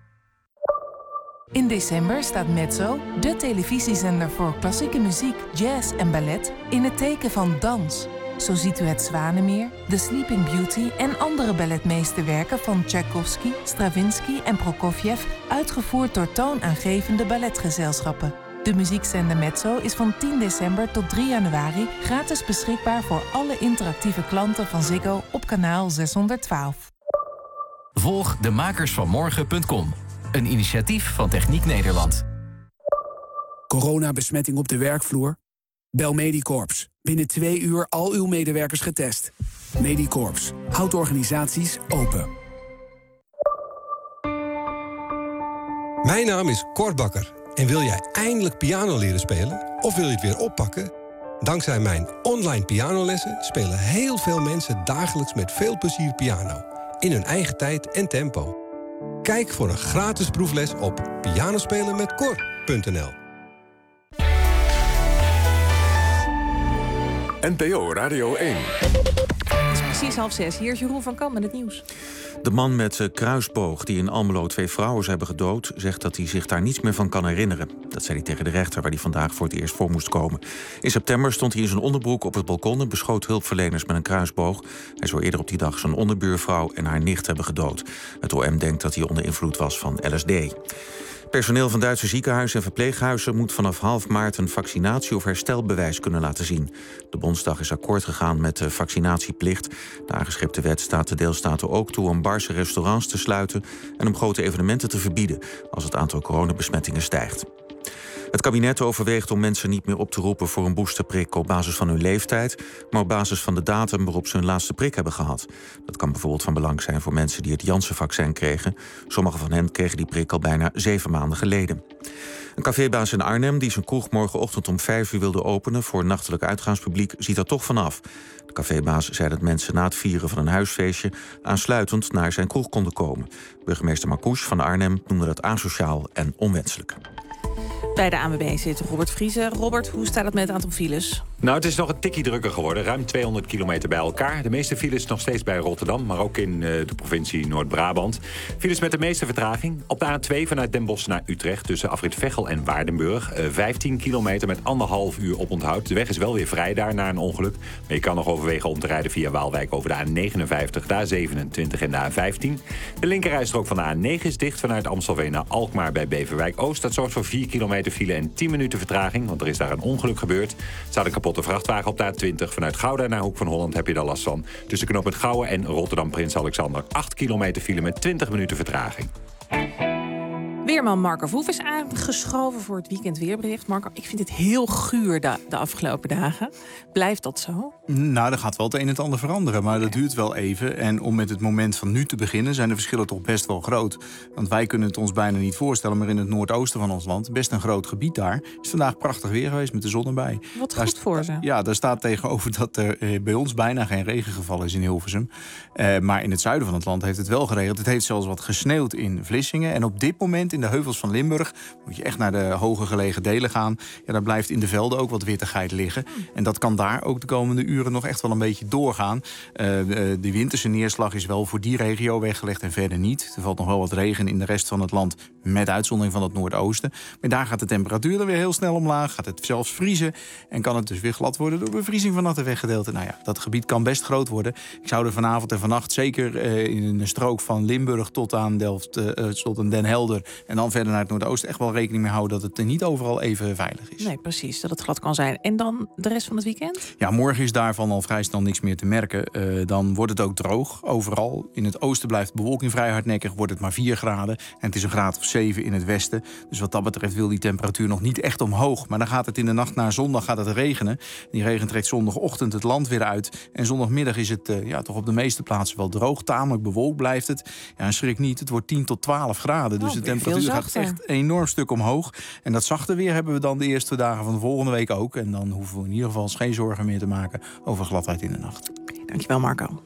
In december staat Mezzo, de televisiezender voor klassieke muziek, jazz en ballet, in het teken van dans. Zo ziet u het Zwanenmeer, The Sleeping Beauty en andere balletmeesterwerken van Tchaikovsky, Stravinsky en Prokofjev, uitgevoerd door toonaangevende balletgezelschappen. De muziekzender Mezzo is van tien december tot drie januari gratis beschikbaar voor alle interactieve klanten van Ziggo op kanaal zeshonderdtwaalf. Volg de makers van morgen punt com. Een initiatief van Techniek Nederland. Coronabesmetting op de werkvloer? Bel Medicorps. Binnen twee uur al uw medewerkers getest. Medicorps houdt organisaties open. Mijn naam is Cor Bakker. En wil jij eindelijk piano leren spelen? Of wil je het weer oppakken? Dankzij mijn online pianolessen spelen heel veel mensen dagelijks met veel plezier piano. In hun eigen tijd en tempo. Kijk voor een gratis proefles op pianospelenmetcor punt n l. N P O Radio één. Het is precies half zes. Hier is Jeroen van Kam met het nieuws. De man met de kruisboog die in Almelo twee vrouwen hebben gedood, zegt dat hij zich daar niets meer van kan herinneren. Dat zei hij tegen de rechter waar hij vandaag voor het eerst voor moest komen. In september stond hij in zijn onderbroek op het balkon en beschoot hulpverleners met een kruisboog. Hij zou eerder op die dag zijn onderbuurvrouw en haar nicht hebben gedood. Het O M denkt dat hij onder invloed was van L S D. Personeel van Duitse ziekenhuizen en verpleeghuizen moet vanaf half maart een vaccinatie- of herstelbewijs kunnen laten zien. De Bondsdag is akkoord gegaan met de vaccinatieplicht. De aangeschipte wet staat de deelstaten ook toe om bars en restaurants te sluiten en om grote evenementen te verbieden als het aantal coronabesmettingen stijgt. Het kabinet overweegt om mensen niet meer op te roepen voor een boosterprik op basis van hun leeftijd, maar op basis van de datum waarop ze hun laatste prik hebben gehad. Dat kan bijvoorbeeld van belang zijn voor mensen die het Janssen-vaccin kregen. Sommigen van hen kregen die prik al bijna zeven maanden geleden. Een cafébaas in Arnhem die zijn kroeg morgenochtend om vijf uur wilde openen voor nachtelijk uitgaanspubliek ziet er toch vanaf. De cafébaas zei dat mensen na het vieren van een huisfeestje aansluitend naar zijn kroeg konden komen. Burgemeester Marcouch van Arnhem noemde dat asociaal en onwenselijk. Bij de A N W B zit Robert Vriezen. Robert, hoe staat het met het aantal files? Nou, het is nog een tikkie drukker geworden. Ruim tweehonderd kilometer bij elkaar. De meeste files nog steeds bij Rotterdam, maar ook in uh, de provincie Noord-Brabant. Files met de meeste vertraging. Op de A twee vanuit Den Bosch naar Utrecht tussen afrit Veghel en Waardenburg. Uh, vijftien kilometer met anderhalf uur oponthoud. De weg is wel weer vrij daar na een ongeluk. Maar je kan nog overwegen om te rijden via Waalwijk over de A negenenvijftig, de A zevenentwintig en de A vijftien. De linkerrijstrook van de A negen is dicht vanuit Amstelveen naar Alkmaar bij Beverwijk-Oost. Dat zorgt voor vier kilometer file en tien minuten vertraging, want er is daar een ongeluk gebeurd. Er staat een kapotte vrachtwagen op de A twintig. Vanuit Gouda naar Hoek van Holland heb je daar last van. Tussen knooppunt Gouwen en Rotterdam-Prins Alexander. acht kilometer file met twintig minuten vertraging. Weerman Marco Verhoef is aangeschoven voor het weekend weerbericht. Marco, ik vind het heel guur de, de afgelopen dagen. Blijft dat zo? Nou, er gaat wel het een en het ander veranderen, maar dat duurt wel even. En om met het moment van nu te beginnen zijn de verschillen toch best wel groot. Want wij kunnen het ons bijna niet voorstellen, maar in het noordoosten van ons land, best een groot gebied daar, is vandaag prachtig weer geweest met de zon erbij. Wat goed daar, voor ze. Ja, daar staat tegenover dat er eh, bij ons bijna geen regen gevallen is in Hilversum. Uh, maar in het zuiden van het land heeft het wel geregeld. Het heeft zelfs wat gesneeuwd in Vlissingen. En op dit moment in de heuvels van Limburg moet je echt naar de hoger gelegen delen gaan. Ja, daar blijft in de velden ook wat wittigheid liggen. En dat kan daar ook de komende uren nog echt wel een beetje doorgaan. Uh, de, de winterse neerslag is wel voor die regio weggelegd en verder niet. Er valt nog wel wat regen in de rest van het land, met uitzondering van het noordoosten. Maar daar gaat de temperatuur dan weer heel snel omlaag. Gaat het zelfs vriezen en kan het dus weer glad worden door bevriezing van natte weggedeelten. Nou ja, dat gebied kan best groot worden. Ik zou er vanavond en vannacht zeker uh, in een strook van Limburg tot aan Delft, uh, tot aan Den Helder en dan verder naar het noordoosten echt wel rekening mee houden dat het niet overal even veilig is. Nee, precies, dat het glad kan zijn. En dan de rest van het weekend? Ja, morgen is daarvan al vrij snel niks meer te merken. Uh, dan wordt het ook droog overal. In het oosten blijft de bewolking vrij hardnekkig, wordt het maar vier graden. En het is een graad of zeven in het westen. Dus wat dat betreft wil die temperatuur nog niet echt omhoog. Maar dan gaat het in de nacht naar zondag gaat het regenen. Die regen trekt zondagochtend het land weer uit. En zondagmiddag is het uh, ja, toch op de meeste plaatsen wel droog. Tamelijk bewolkt blijft het. Ja, en schrik niet, het wordt tien tot twaalf graden. Dus oh, de temperatuur gaat echt een enorm stuk omhoog. En dat zachte weer hebben we dan de eerste dagen van de volgende week ook. En dan hoeven we in ieder geval geen zorgen meer te maken over gladheid in de nacht. Okay, dankjewel Marco.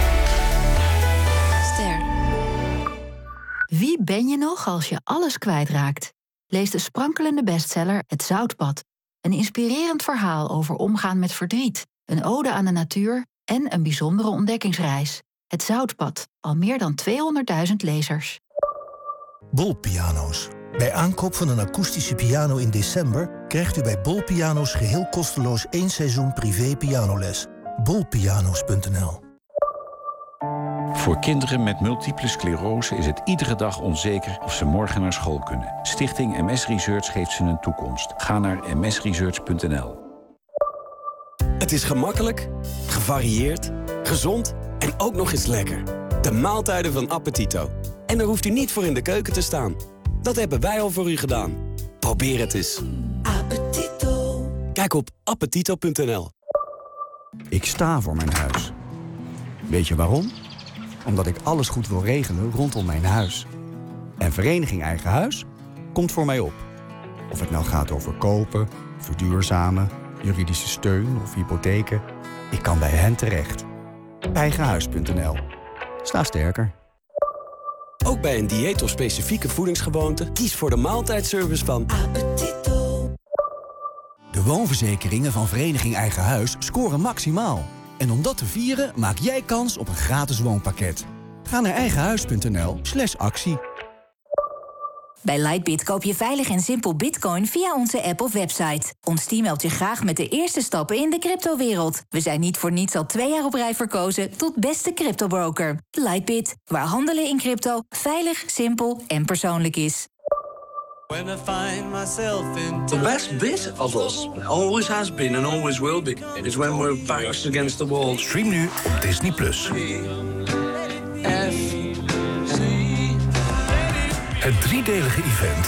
Ster. Wie ben je nog als je alles kwijtraakt? Lees de sprankelende bestseller Het Zoutpad. Een inspirerend verhaal over omgaan met verdriet. Een ode aan de natuur en een bijzondere ontdekkingsreis. Het Zoutpad. Al meer dan tweehonderdduizend lezers. Bol Piano's. Bij aankoop van een akoestische piano in december krijgt u bij Bol Piano's geheel kosteloos één seizoen privé pianoles. bol piano's punt n l. Voor kinderen met multiple sclerose is het iedere dag onzeker of ze morgen naar school kunnen. Stichting M S Research geeft ze een toekomst. Ga naar m s research punt n l. Het is gemakkelijk, gevarieerd, gezond en ook nog eens lekker. De maaltijden van Appetito. En daar hoeft u niet voor in de keuken te staan. Dat hebben wij al voor u gedaan. Probeer het eens. Appetito. Kijk op appetito punt n l. Ik sta voor mijn huis. Weet je waarom? Omdat ik alles goed wil regelen rondom mijn huis. En Vereniging Eigen Huis komt voor mij op. Of het nou gaat over kopen, verduurzamen, juridische steun of hypotheken. Ik kan bij hen terecht. Eigenhuis punt n l. Sta sterker. Ook bij een dieet of specifieke voedingsgewoonte, kies voor de maaltijdservice van Appetito. De woonverzekeringen van Vereniging Eigen Huis scoren maximaal. En om dat te vieren maak jij kans op een gratis woonpakket. Ga naar eigenhuis punt n l slash actie. Bij Lightbit koop je veilig en simpel bitcoin via onze app of website. Ons team helpt je graag met de eerste stappen in de cryptowereld. We zijn niet voor niets al twee jaar op rij verkozen tot beste cryptobroker. Lightbit, waar handelen in crypto veilig, simpel en persoonlijk is. The best bit of us, always has been and always will be, is when we're backs against the wall. Stream nu op Disney plus. Het driedelige event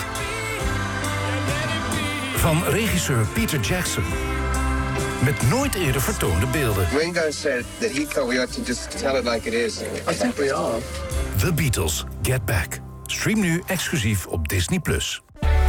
van regisseur Peter Jackson. Met nooit eerder vertoonde beelden. Ringo said that he thought we ought to just tell it like it is. I think we are. The Beatles, Get Back. Stream nu exclusief op Disney plus.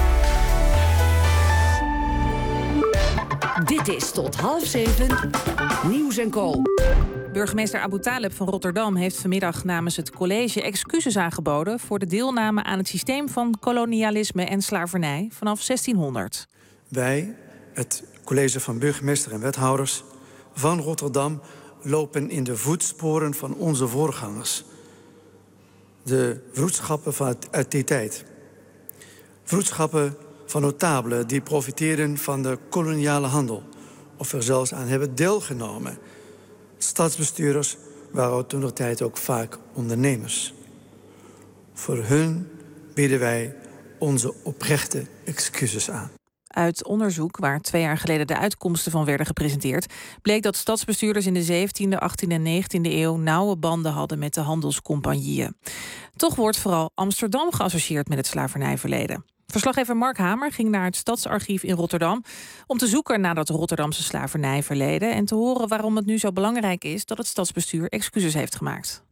Dit is tot half zeven Nieuws en Co. Burgemeester Abu Taleb van Rotterdam heeft vanmiddag namens het college excuses aangeboden voor de deelname aan het systeem van kolonialisme en slavernij vanaf zestienhonderd. Wij, het college van burgemeester en wethouders van Rotterdam, lopen in de voetsporen van onze voorgangers. De vroedschappen van uit die tijd. Vroedschappen van notabelen die profiteren van de koloniale handel of er zelfs aan hebben deelgenomen. Stadsbestuurders waren toentertijd ook vaak ondernemers. Voor hun bieden wij onze oprechte excuses aan. Uit onderzoek, waar twee jaar geleden de uitkomsten van werden gepresenteerd, bleek dat stadsbestuurders in de zeventiende, achttiende en negentiende eeuw nauwe banden hadden met de handelscompagnieën. Toch wordt vooral Amsterdam geassocieerd met het slavernijverleden. Verslaggever Mark Hamer ging naar het Stadsarchief in Rotterdam om te zoeken naar dat Rotterdamse slavernijverleden en te horen waarom het nu zo belangrijk is dat het stadsbestuur excuses heeft gemaakt.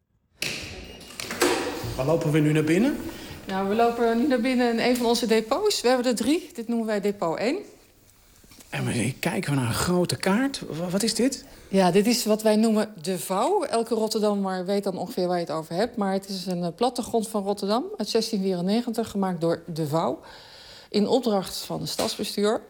Waar lopen we nu naar binnen? Nou, we lopen nu naar binnen in een van onze depots. We hebben er drie. Dit noemen wij depot één. En we kijken we naar een grote kaart. Wat is dit? Ja, dit is wat wij noemen de vouw. Elke Rotterdammer weet dan ongeveer waar je het over hebt. Maar het is een plattegrond van Rotterdam uit zestien vierennegentig, gemaakt door de vouw. In opdracht van het stadsbestuur.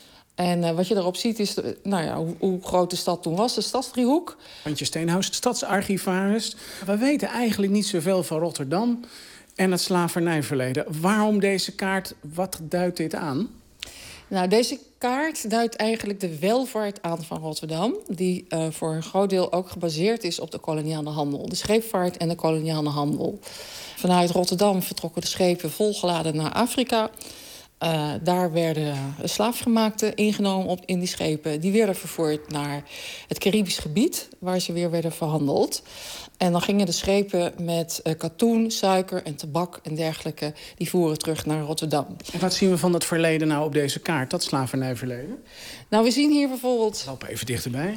En uh, wat je daarop ziet is de, nou ja, hoe, hoe groot de stad toen was, de stadsdriehoek. Antje Steenhuis, stadsarchivaris. We weten eigenlijk niet zoveel van Rotterdam en het slavernijverleden. Waarom deze kaart? Wat duidt dit aan? Nou, deze kaart duidt eigenlijk de welvaart aan van Rotterdam, die uh, voor een groot deel ook gebaseerd is op de koloniale handel. De scheepvaart en de koloniale handel. Vanuit Rotterdam vertrokken de schepen volgeladen naar Afrika. Uh, daar werden slaafgemaakten ingenomen op, in die schepen. Die werden vervoerd naar het Caribisch gebied, waar ze weer werden verhandeld. En dan gingen de schepen met uh, katoen, suiker en tabak en dergelijke, die voeren terug naar Rotterdam. En wat zien we van dat verleden nou op deze kaart, dat slavernijverleden? Nou, we zien hier bijvoorbeeld... Loop even dichterbij.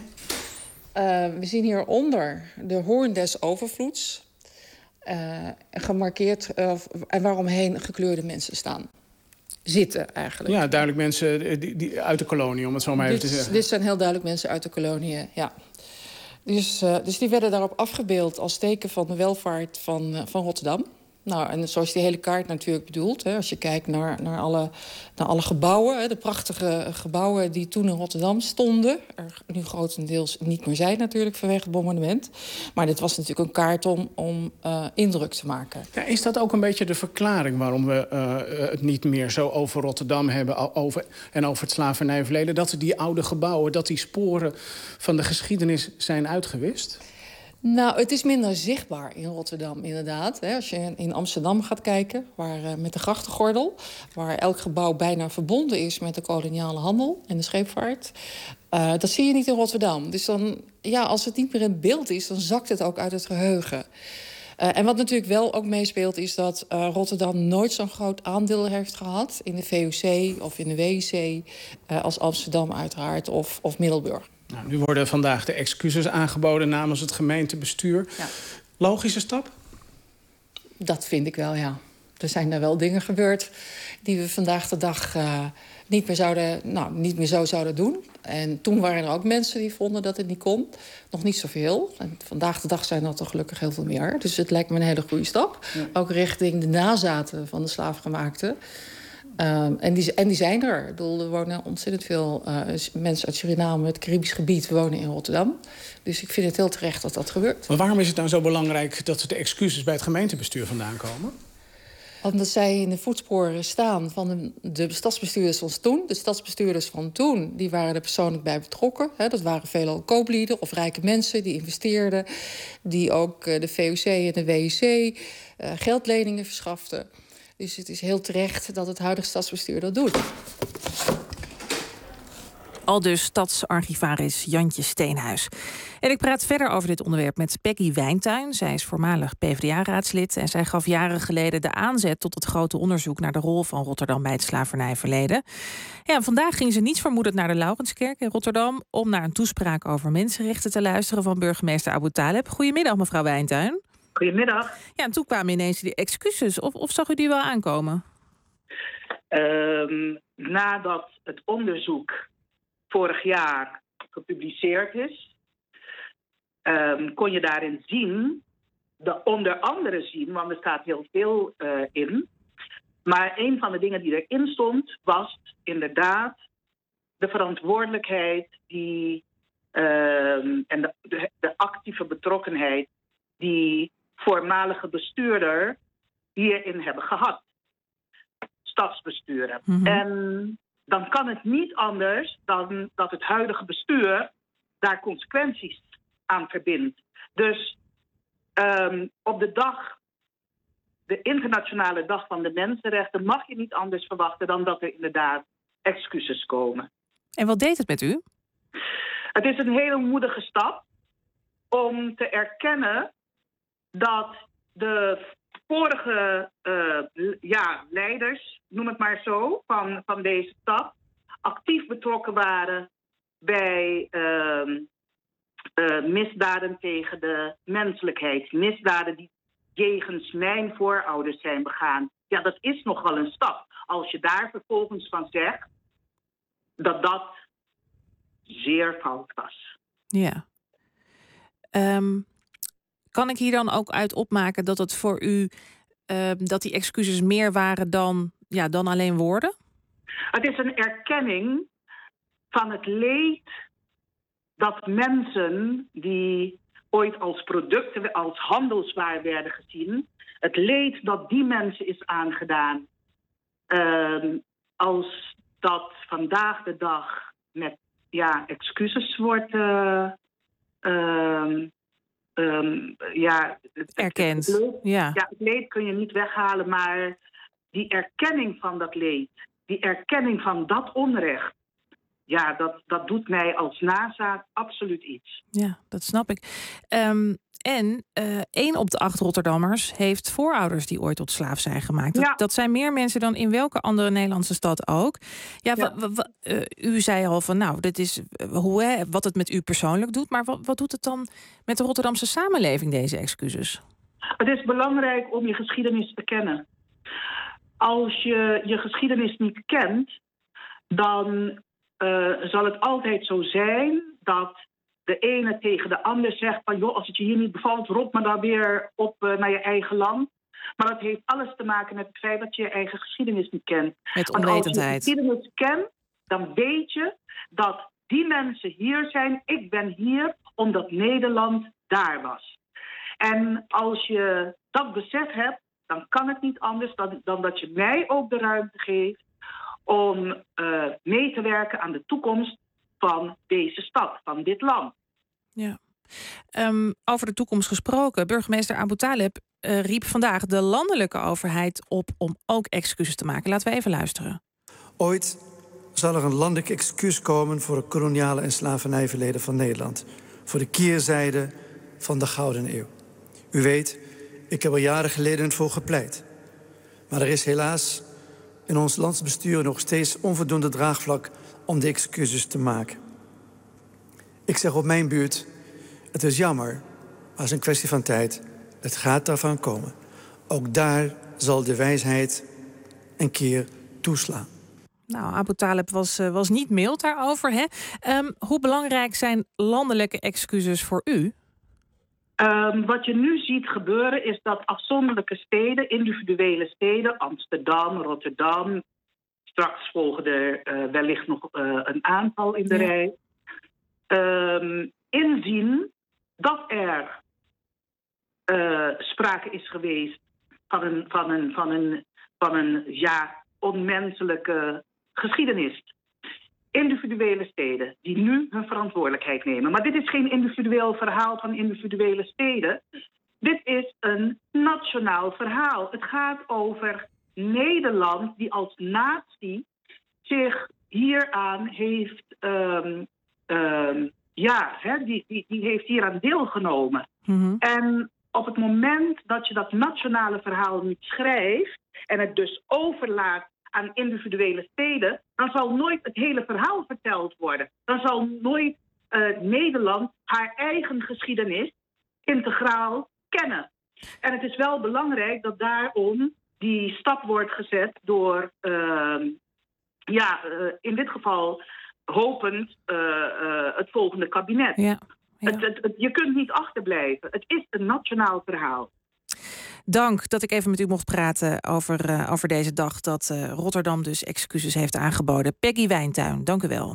Uh, we zien hieronder de hoorn des overvloeds. Uh, gemarkeerd uh, en waaromheen gekleurde mensen staan. Zitten eigenlijk. Ja, duidelijk mensen die, die uit de kolonie, om het zo maar even dit, te zeggen. Dit zijn heel duidelijk mensen uit de koloniën, ja. Dus, uh, dus die werden daarop afgebeeld als teken van de welvaart van, uh, van Rotterdam. Nou, en zoals die hele kaart natuurlijk bedoelt, hè, als je kijkt naar, naar, alle, naar alle gebouwen, hè, de prachtige gebouwen die toen in Rotterdam stonden, er nu grotendeels niet meer zijn natuurlijk vanwege het bombardement. Maar dit was natuurlijk een kaart om, om uh, indruk te maken. Ja, is dat ook een beetje de verklaring waarom we uh, het niet meer zo over Rotterdam hebben over, en over het slavernijverleden? Dat die oude gebouwen, dat die sporen van de geschiedenis zijn uitgewist? Nou, het is minder zichtbaar in Rotterdam, inderdaad. Als je in Amsterdam gaat kijken, waar, met de grachtengordel, waar elk gebouw bijna verbonden is met de koloniale handel en de scheepvaart. Uh, dat zie je niet in Rotterdam. Dus dan, ja, als het niet meer in beeld is, dan zakt het ook uit het geheugen. Uh, en wat natuurlijk wel ook meespeelt, is dat uh, Rotterdam nooit zo'n groot aandeel heeft gehad in de V O C of in de W C uh, als Amsterdam uiteraard of, of Middelburg. Nou, nu worden vandaag de excuses aangeboden namens het gemeentebestuur. Ja. Logische stap? Dat vind ik wel, ja. Er zijn er wel dingen gebeurd die we vandaag de dag uh, niet meer zouden, nou, niet meer zo zouden doen. En toen waren er ook mensen die vonden dat het niet kon. Nog niet zoveel. En vandaag de dag zijn dat er gelukkig heel veel meer. Dus het lijkt me een hele goede stap. Ja. Ook richting de nazaten van de slaafgemaakten. Um, en, die, en die zijn er. Ik bedoel, er wonen ontzettend veel uh, mensen uit Suriname, het Caribisch gebied, wonen in Rotterdam. Dus ik vind het heel terecht dat dat gebeurt. Maar waarom is het nou zo belangrijk dat de excuses bij het gemeentebestuur vandaan komen? Omdat zij in de voetsporen staan van de, de stadsbestuurders van toen. De stadsbestuurders van toen die waren er persoonlijk bij betrokken. Hè. Dat waren veelal kooplieden of rijke mensen die investeerden. Die ook uh, de V O C en de W I C uh, geldleningen verschaften. Dus het is heel terecht dat het huidige stadsbestuur dat doet. Aldus stadsarchivaris Jantje Steenhuis. En ik praat verder over dit onderwerp met Peggy Wijntuin. Zij is voormalig P v d A-raadslid en zij gaf jaren geleden de aanzet tot het grote onderzoek naar de rol van Rotterdam bij het slavernijverleden. Ja, vandaag ging ze niets vermoedend naar de Laurenskerk in Rotterdam om naar een toespraak over mensenrechten te luisteren van burgemeester Abu Taleb. Goedemiddag, mevrouw Wijntuin. Goedemiddag. Ja, en toen kwamen ineens die excuses. Of, of zag u die wel aankomen? Um, nadat het onderzoek vorig jaar gepubliceerd is, um, kon je daarin zien, de, onder andere zien, want er staat heel veel uh, in, maar een van de dingen die erin stond was inderdaad de verantwoordelijkheid die um, en de, de, de actieve betrokkenheid die voormalige bestuurder hierin hebben gehad. Stadsbesturen. Mm-hmm. En dan kan het niet anders dan dat het huidige bestuur daar consequenties aan verbindt. Dus um, op de dag, de internationale dag van de mensenrechten, mag je niet anders verwachten dan dat er inderdaad excuses komen. En wat deed het met u? Het is een hele moedige stap om te erkennen dat de vorige uh, ja, leiders, noem het maar zo, van, van deze stad, actief betrokken waren bij uh, uh, misdaden tegen de menselijkheid. Misdaden die jegens mijn voorouders zijn begaan. Ja, dat is nog wel een stap. Als je daar vervolgens van zegt dat dat zeer fout was. Ja. Um... Kan ik hier dan ook uit opmaken dat het voor u uh, dat die excuses meer waren dan, ja, dan alleen woorden? Het is een erkenning van het leed dat mensen die ooit als producten, als handelswaar werden gezien, het leed dat die mensen is aangedaan. Uh, als dat vandaag de dag met ja, excuses wordt Uh, uh, Um, ja, het, Erkend. Het leed, ja. ja, het leed kun je niet weghalen, maar die erkenning van dat leed, die erkenning van dat onrecht, ja, dat, dat doet mij als nazaat absoluut iets. Ja, dat snap ik. Um, en uh, één op de acht Rotterdammers heeft voorouders die ooit tot slaaf zijn gemaakt. Dat, ja. dat zijn meer mensen dan in welke andere Nederlandse stad ook. Ja, ja. W- w- uh, u zei al van, nou, dit is uh, hoe, hè, wat het met u persoonlijk doet. Maar wat, wat doet het dan met de Rotterdamse samenleving, deze excuses? Het is belangrijk om je geschiedenis te kennen. Als je je geschiedenis niet kent, dan uh, zal het altijd zo zijn dat de ene tegen de ander zegt van, joh, als het je hier niet bevalt, rot maar dan weer op uh, naar je eigen land. Maar dat heeft alles te maken met het feit dat je je eigen geschiedenis niet kent. Met onwetendheid. Als je je geschiedenis kent, dan weet je dat die mensen hier zijn. Ik ben hier omdat Nederland daar was. En als je dat besef hebt, dan kan het niet anders dan, dan dat je mij ook de ruimte geeft om uh, mee te werken aan de toekomst van deze stad, van dit land. Ja. Um, over de toekomst gesproken. Burgemeester Abu Taleb uh, riep vandaag de landelijke overheid op om ook excuses te maken. Laten we even luisteren. Ooit zal er een landelijk excuus komen voor het koloniale en slavernijverleden van Nederland. Voor de keerzijde van de Gouden Eeuw. U weet, ik heb er jaren geleden voor gepleit. Maar er is helaas in ons landsbestuur nog steeds onvoldoende draagvlak om de excuses te maken. Ik zeg op mijn buurt, het is jammer, maar het is een kwestie van tijd. Het gaat daarvan komen. Ook daar zal de wijsheid een keer toeslaan. Nou, Abu Taleb was, uh, was niet mild daarover. Hè? Um, hoe belangrijk zijn landelijke excuses voor u? Um, wat je nu ziet gebeuren is dat afzonderlijke steden, individuele steden, Amsterdam, Rotterdam, straks volgen er uh, wellicht nog uh, een aantal in de ja. rij, um, inzien dat er uh, sprake is geweest van een, van een, van een, van een ja, onmenselijke geschiedenis. Individuele steden die nu hun verantwoordelijkheid nemen. Maar dit is geen individueel verhaal van individuele steden. Dit is een nationaal verhaal. Het gaat over Nederland die als natie zich hieraan heeft, um, um, ja, hè, die, die, die heeft hieraan deelgenomen. Mm-hmm. En op het moment dat je dat nationale verhaal niet schrijft en het dus overlaat aan individuele steden, dan zal nooit het hele verhaal verteld worden. Dan zal nooit uh, Nederland haar eigen geschiedenis integraal kennen. En het is wel belangrijk dat daarom die stap wordt gezet door, uh, ja, uh, in dit geval hopend uh, uh, het volgende kabinet. Ja, ja. Het, het, het, je kunt niet achterblijven. Het is een nationaal verhaal. Dank dat ik even met u mocht praten over, uh, over deze dag dat uh, Rotterdam dus excuses heeft aangeboden. Peggy Wijntuin, dank u wel.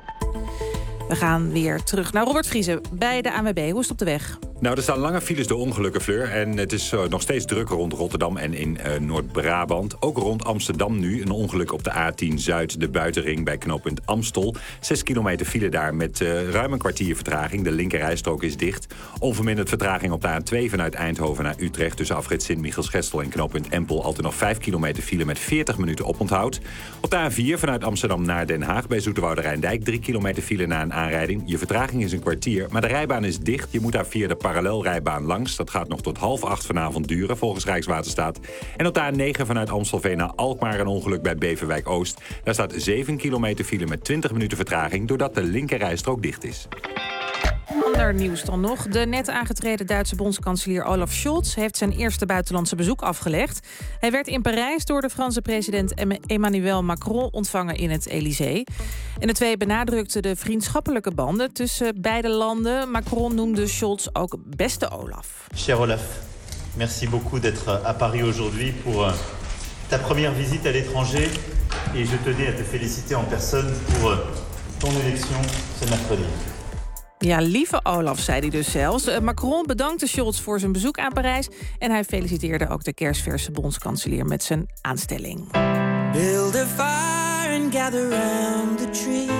We gaan weer terug naar Robert Vriesen bij de A N W B. Hoe is het op de weg? Nou, er staan lange files door ongelukken, Fleur. En het is uh, nog steeds druk rond Rotterdam en in uh, Noord-Brabant. Ook rond Amsterdam nu. Een ongeluk op de A tien Zuid, de buitenring bij knooppunt Amstel. Zes kilometer file daar met uh, ruim een kwartier vertraging. De linkerrijstrook is dicht. Onverminderd vertraging op de A twee vanuit Eindhoven naar Utrecht. Tussen afrit Sint-Michiels-Gestel en knooppunt Empel. Altijd nog vijf kilometer file met veertig minuten oponthoud. Op de A vier vanuit Amsterdam naar Den Haag bij Zoeterwoude Rijndijk. drie kilometer file na een aanrijding. Je vertraging is een kwartier, maar de rijbaan is dicht. Je moet daar via de parallelrijbaan langs. Dat gaat nog tot half acht vanavond duren, volgens Rijkswaterstaat. En op de A negen vanuit Amstelveen naar Alkmaar een ongeluk bij Beverwijk Oost. Daar staat zeven kilometer file met twintig minuten vertraging, doordat de linkerrijstrook dicht is. Ander nieuws dan nog. De net aangetreden Duitse bondskanselier Olaf Scholz heeft zijn eerste buitenlandse bezoek afgelegd. Hij werd in Parijs door de Franse president Emmanuel Macron ontvangen in het Elysée. En de twee benadrukten de vriendschappelijke banden tussen beide landen. Macron noemde Scholz ook beste Olaf. Cher Olaf, merci beaucoup d'être à Paris aujourd'hui pour ta première visite à l'étranger. Et je tenais à te féliciter en personne pour ton élection ce mercredi. Ja, lieve Olaf, zei hij dus zelfs. Macron bedankte Scholz voor zijn bezoek aan Parijs. En hij feliciteerde ook de kerstverse bondskanselier met zijn aanstelling. Build a fire and gather round the tree.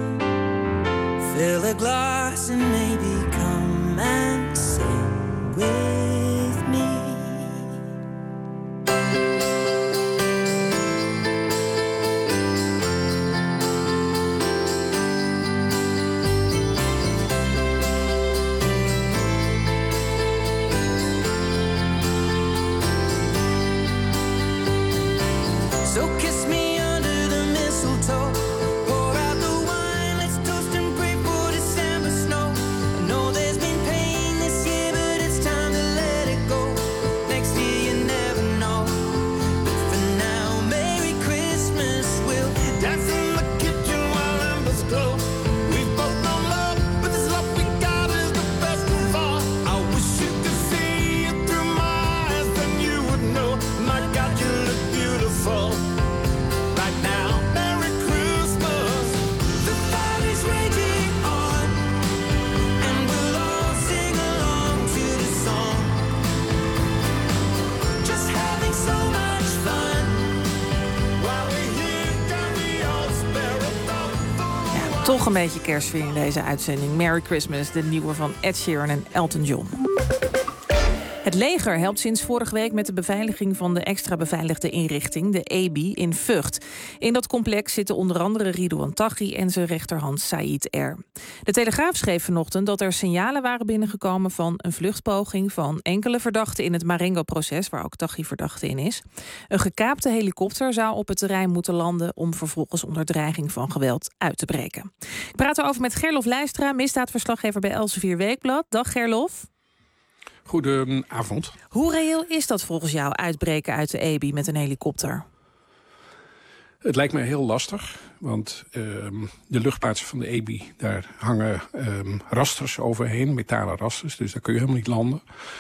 Fill a glass and maybe come and sing with me. So kiss me under the mistletoe. Pour out the wine, let's toast and pray for December snow. I know there's been pain this year, but it's time to let it go. Next year you never know. But for now, Merry Christmas. We'll dance in the kitchen while embers glow. We've both known love, but this love we got is the best of all. I wish you could see it through my eyes, then you would know. My God, you look beautiful. Toch een beetje kerstsfeer in deze uitzending. Merry Christmas, de nieuwe van Ed Sheeran en Elton John. Het Het leger helpt sinds vorige week met de beveiliging van de extra beveiligde inrichting, de E B I, in Vught. In dat complex zitten onder andere Ridouan Taghi en zijn rechterhand Said R. De Telegraaf schreef vanochtend dat er signalen waren binnengekomen van een vluchtpoging van enkele verdachten in het Marengo-proces, waar ook Taghi verdachte in is. Een gekaapte helikopter zou op het terrein moeten landen om vervolgens onder dreiging van geweld uit te breken. Ik praat erover met Gerlof Leijstra, misdaadverslaggever bij Elsevier Weekblad. Dag Gerlof. Goedenavond. Hoe reëel is dat volgens jou, uitbreken uit de E B I met een helikopter? Het lijkt me heel lastig, want um, de luchtplaatsen van de E B I, daar hangen um, rasters overheen, metalen rasters, dus daar kun je helemaal niet landen.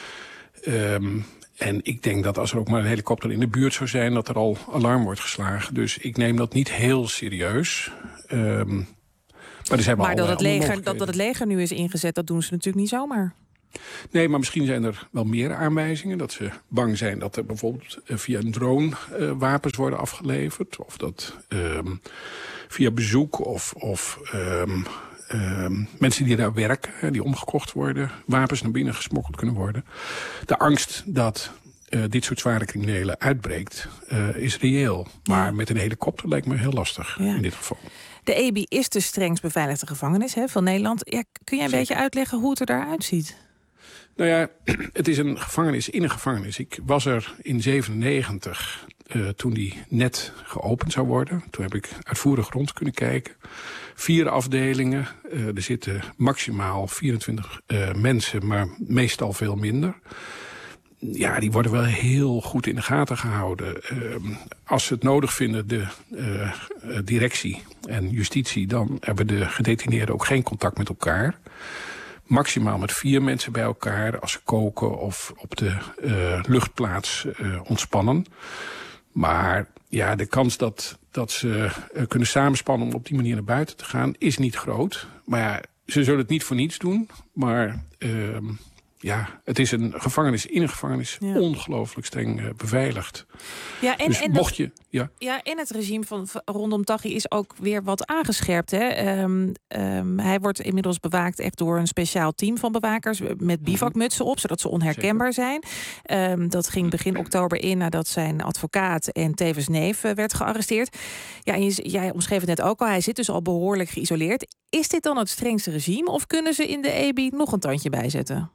Um, en ik denk dat als er ook maar een helikopter in de buurt zou zijn, dat er al alarm wordt geslagen. Dus ik neem dat niet heel serieus. Um, maar er zijn wel maar dat het, leger, dat, dat het leger nu is ingezet, dat doen ze natuurlijk niet zomaar. Nee, maar misschien zijn er wel meer aanwijzingen. Dat ze bang zijn dat er bijvoorbeeld via een drone uh, wapens worden afgeleverd. Of dat um, via bezoek of, of um, um, mensen die daar werken, die omgekocht worden, wapens naar binnen gesmokkeld kunnen worden. De angst dat uh, dit soort zware criminelen uitbreekt uh, is reëel. Maar ja. met een helikopter lijkt me heel lastig ja. in dit geval. De E B I is de strengst beveiligde gevangenis hè, van Nederland. Ja, kun jij een Zeker. beetje uitleggen hoe het er daaruit ziet? Nou ja, het is een gevangenis in een gevangenis. Ik was er in zevenennegentig uh, toen die net geopend zou worden. Toen heb ik uitvoerig rond kunnen kijken. Vier afdelingen. Uh, er zitten maximaal vierentwintig uh, mensen, maar meestal veel minder. Ja, die worden wel heel goed in de gaten gehouden. Uh, als ze het nodig vinden, de uh, directie en justitie, dan hebben de gedetineerden ook geen contact met elkaar. Maximaal met vier mensen bij elkaar als ze koken of op de uh, luchtplaats uh, ontspannen. Maar ja, de kans dat, dat ze uh, kunnen samenspannen om op die manier naar buiten te gaan is niet groot. Maar ja, ze zullen het niet voor niets doen. Maar uh, ja, het is een gevangenis in een gevangenis, ja. ongelooflijk streng uh, beveiligd. Ja, en, dus en mocht dat, je, ja. ja, en het regime van rondom Taghi is ook weer wat aangescherpt. Hè? Um, um, hij wordt inmiddels bewaakt echt door een speciaal team van bewakers met bivakmutsen op, zodat ze onherkenbaar zijn. Um, dat ging begin oktober in nadat zijn advocaat en tevens neef werd gearresteerd. Ja, en je, jij omschreef het net ook al, hij zit dus al behoorlijk geïsoleerd. Is dit dan het strengste regime of kunnen ze in de E B I nog een tandje bijzetten?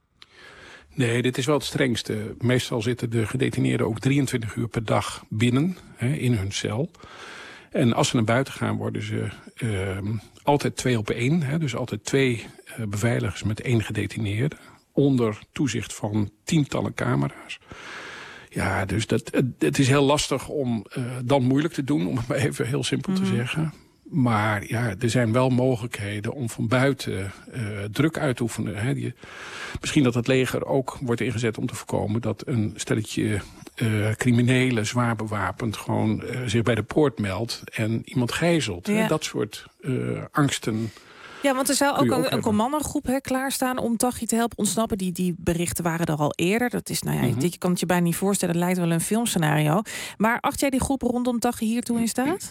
Nee, dit is wel het strengste. Meestal zitten de gedetineerden ook drieëntwintig uur per dag binnen, hè, in hun cel. En als ze naar buiten gaan, worden ze uh, altijd twee op één. Hè, dus altijd twee uh, beveiligers met één gedetineerde. Onder toezicht van tientallen camera's. Ja, dus dat, het, het is heel lastig om uh, dan moeilijk te doen, om het maar even heel simpel mm-hmm. te zeggen. Maar ja, er zijn wel mogelijkheden om van buiten uh, druk uit te oefenen. Hè. Die, misschien dat het leger ook wordt ingezet om te voorkomen dat een stelletje uh, criminelen, zwaar bewapend, gewoon uh, zich bij de poort meldt en iemand gijzelt. Ja. Hè. Dat soort uh, angsten. Ja, want er zou ook, ook een, een commandogroep hè, klaarstaan om Taghi te helpen ontsnappen. Die, die berichten waren er al eerder. Dat is, nou ja, mm-hmm. je kan het je bijna niet voorstellen. Het lijkt wel een filmscenario. Maar acht jij die groep rondom Taghi hiertoe in staat?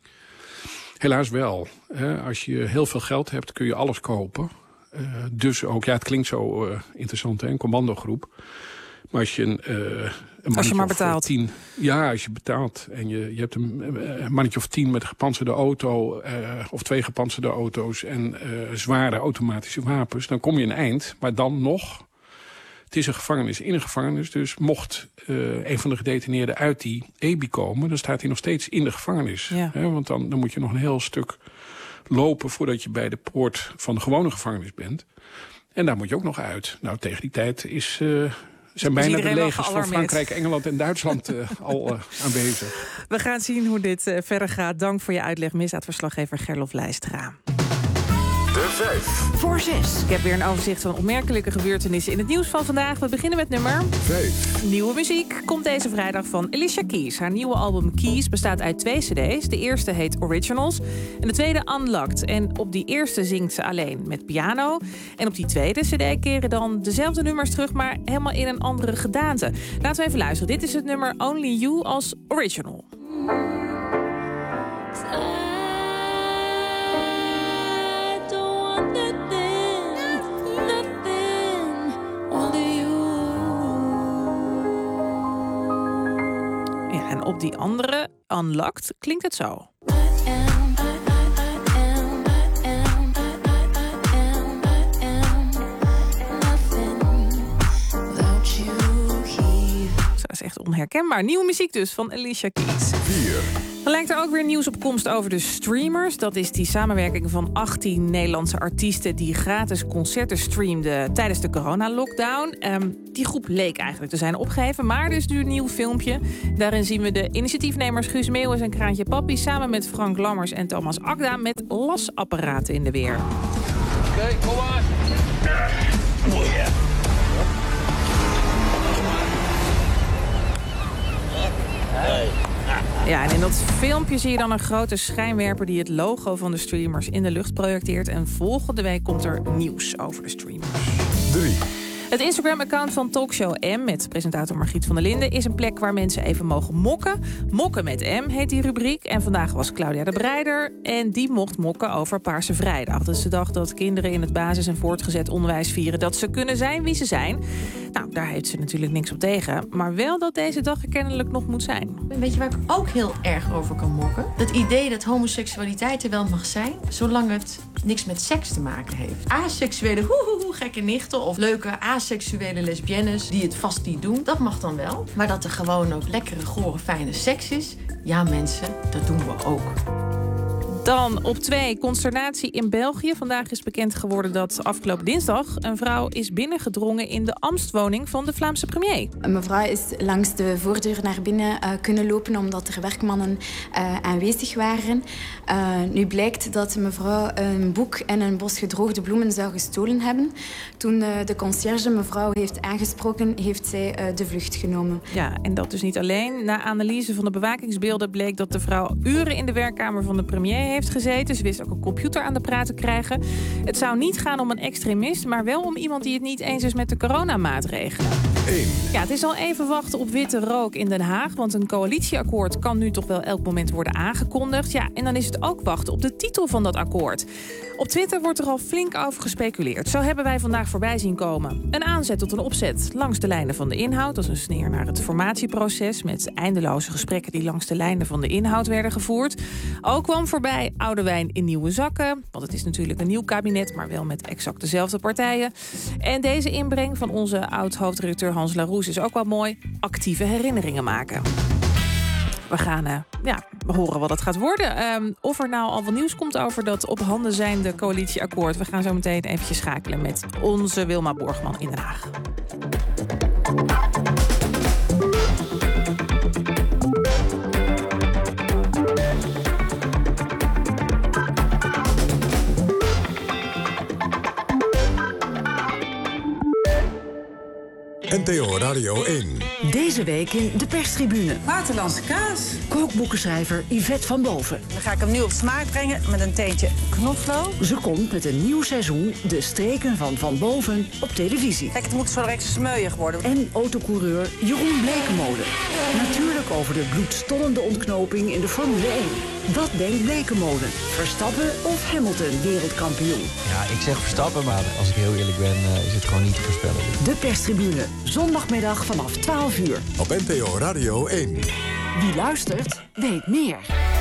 Helaas wel. Als je heel veel geld hebt, kun je alles kopen. Dus ook, ja, het klinkt zo uh, interessant, hè, een commandogroep. Maar als je een, uh, een als je maar betaalt. Tien, ja, als je betaalt en je, je hebt een, een mannetje of tien met een gepantserde auto, uh, of twee gepantserde auto's en uh, zware automatische wapens, dan kom je een eind. Maar dan nog, het is een gevangenis in een gevangenis, dus mocht uh, een van de gedetineerden uit die E B I komen, dan staat hij nog steeds in de gevangenis. Ja. Hè, want dan, dan moet je nog een heel stuk lopen voordat je bij de poort van de gewone gevangenis bent. En daar moet je ook nog uit. Nou, tegen die tijd is, uh, zijn bijna de legers van Frankrijk, Engeland en Duitsland uh, al uh, aanwezig. We gaan zien hoe dit uh, verder gaat. Dank voor je uitleg, misdaadverslaggever Gerlof Leijstra. De vijf. Voor zes. Ik heb weer een overzicht van opmerkelijke gebeurtenissen in het nieuws van vandaag. We beginnen met nummer vijf. Nieuwe muziek komt deze vrijdag van Alicia Keys. Haar nieuwe album Keys bestaat uit twee cd's. De eerste heet Originals en de tweede Unlocked. En op die eerste zingt ze alleen met piano. En op die tweede cd keren dan dezelfde nummers terug, maar helemaal in een andere gedaante. Laten we even luisteren. Dit is het nummer Only You als Original. Nothing, nothing, only you. En op die andere, Unlocked, klinkt het zo. Dat is echt onherkenbaar. Nieuwe muziek dus van Alicia Keys. vier. Dan lijkt er ook weer nieuws op komst over de streamers. Dat is die samenwerking van achttien Nederlandse artiesten die gratis concerten streamden tijdens de corona-lockdown. Um, die groep leek eigenlijk te zijn opgegeven, maar er is nu een nieuw filmpje. Daarin zien we de initiatiefnemers Guus Meeuwis en Kraantje Papi samen met Frank Lammers en Thomas Akda met lasapparaten in de weer. Oké, okay, kom maar. Oh yeah. Hey. Ja, en in dat filmpje zie je dan een grote schijnwerper die het logo van de streamers in de lucht projecteert. En volgende week komt er nieuws over de streamers. drie. Het Instagram-account van Talkshow M met presentator Margriet van der Linden is een plek waar mensen even mogen mokken. Mokken met M heet die rubriek. En vandaag was Claudia de Breider en die mocht mokken over Paarse Vrijdag. Dat is de dag dat kinderen in het basis- en voortgezet onderwijs vieren dat ze kunnen zijn wie ze zijn. Nou, daar heeft ze natuurlijk niks op tegen. Maar wel dat deze dag er kennelijk nog moet zijn. Weet je waar ik ook heel erg over kan mokken? Het idee dat homoseksualiteit er wel mag zijn, zolang het niks met seks te maken heeft. Aseksuele hoehoehoe gekke nichten of leuke aseksuele lesbiennes die het vast niet doen, dat mag dan wel. Maar dat er gewoon ook lekkere, gore, fijne seks is, ja mensen, dat doen we ook. Dan op twee, consternatie in België. Vandaag is bekend geworden dat afgelopen dinsdag een vrouw is binnengedrongen in de ambtswoning van de Vlaamse premier. Een mevrouw is langs de voordeur naar binnen uh, kunnen lopen omdat er werkmannen uh, aanwezig waren. Uh, nu blijkt dat de mevrouw een boek en een bos gedroogde bloemen zou gestolen hebben. Toen uh, de conciërge mevrouw heeft aangesproken, heeft zij uh, de vlucht genomen. Ja, en dat dus niet alleen. Na analyse van de bewakingsbeelden bleek dat de vrouw uren in de werkkamer van de premier heeft gezeten. Ze wist ook een computer aan de praat te krijgen. Het zou niet gaan om een extremist, maar wel om iemand die het niet eens is met de coronamaatregelen. één. Ja, het is al even wachten op witte rook in Den Haag, want een coalitieakkoord kan nu toch wel elk moment worden aangekondigd. Ja, en dan is het ook wachten op de titel van dat akkoord. Op Twitter wordt er al flink over gespeculeerd. Zo hebben wij vandaag voorbij zien komen. Een aanzet tot een opzet langs de lijnen van de inhoud. Dat is een sneer naar het formatieproces met eindeloze gesprekken die langs de lijnen van de inhoud werden gevoerd. Ook kwam voorbij oude wijn in nieuwe zakken. Want het is natuurlijk een nieuw kabinet, maar wel met exact dezelfde partijen. En deze inbreng van onze oud-hoofdredacteur Hans Laroes is ook wel mooi. Actieve herinneringen maken. We gaan uh, ja, horen wat het gaat worden. Um, of er nou al wat nieuws komt over dat op handen zijnde coalitieakkoord. We gaan zo meteen eventjes schakelen met onze Wilma Borgman in Den Haag. N T O Radio één. Deze week in de perstribune. Waterlandse kaas. Kookboekenschrijver Yvette van Boven. Dan ga ik hem nu op smaak brengen met een teentje knoflook. Ze komt met een nieuw seizoen De Streken van Van Boven op televisie. Kijk, het moet zo direct smeuig worden. En autocoureur Jeroen Blekemolen. Natuurlijk over de bloedstollende ontknoping in de Formule één. Wat denkt Blekemolen? Verstappen of Hamilton wereldkampioen? Ja, ik zeg Verstappen, maar als ik heel eerlijk ben, uh, is het gewoon niet te voorspellen. De perstribune, zondagmiddag vanaf twaalf uur. Op N T O Radio één. Wie luistert, weet meer.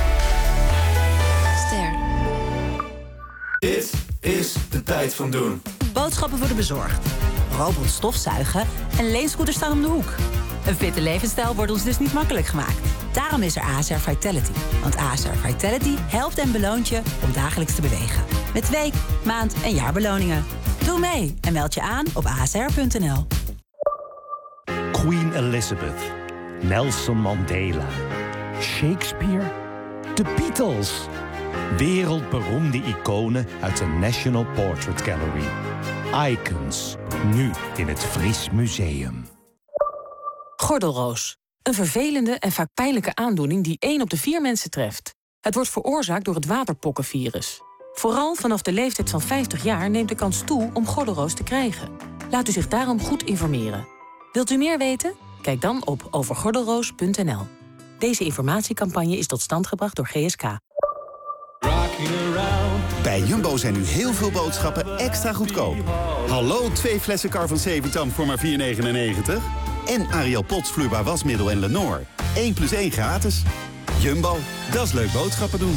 Ster. Dit is de tijd van doen. Boodschappen worden bezorgd. Robot stofzuigen en leenscooters staan om de hoek. Een fitte levensstijl wordt ons dus niet makkelijk gemaakt. Daarom is er A S R Vitality. Want A S R Vitality helpt en beloont je om dagelijks te bewegen. Met week, maand en jaarbeloningen. Doe mee en meld je aan op a s r punt n l. Queen Elizabeth, Nelson Mandela, Shakespeare, de Beatles. Wereldberoemde iconen uit de National Portrait Gallery. Icons, nu in het Fries Museum. Gordelroos. Een vervelende en vaak pijnlijke aandoening die één op de vier mensen treft. Het wordt veroorzaakt door het waterpokkenvirus. Vooral vanaf de leeftijd van vijftig jaar neemt de kans toe om gordelroos te krijgen. Laat u zich daarom goed informeren. Wilt u meer weten? Kijk dan op over gordelroos punt n l. Deze informatiecampagne is tot stand gebracht door G S K. Bij Jumbo zijn nu heel veel boodschappen extra goedkoop. Hallo, twee flessen Carvan Zeventam voor maar vier negenennegentig. En Ariel Pots vloeibaar wasmiddel en Lenor. één plus één gratis. Jumbo, dat is leuk boodschappen doen.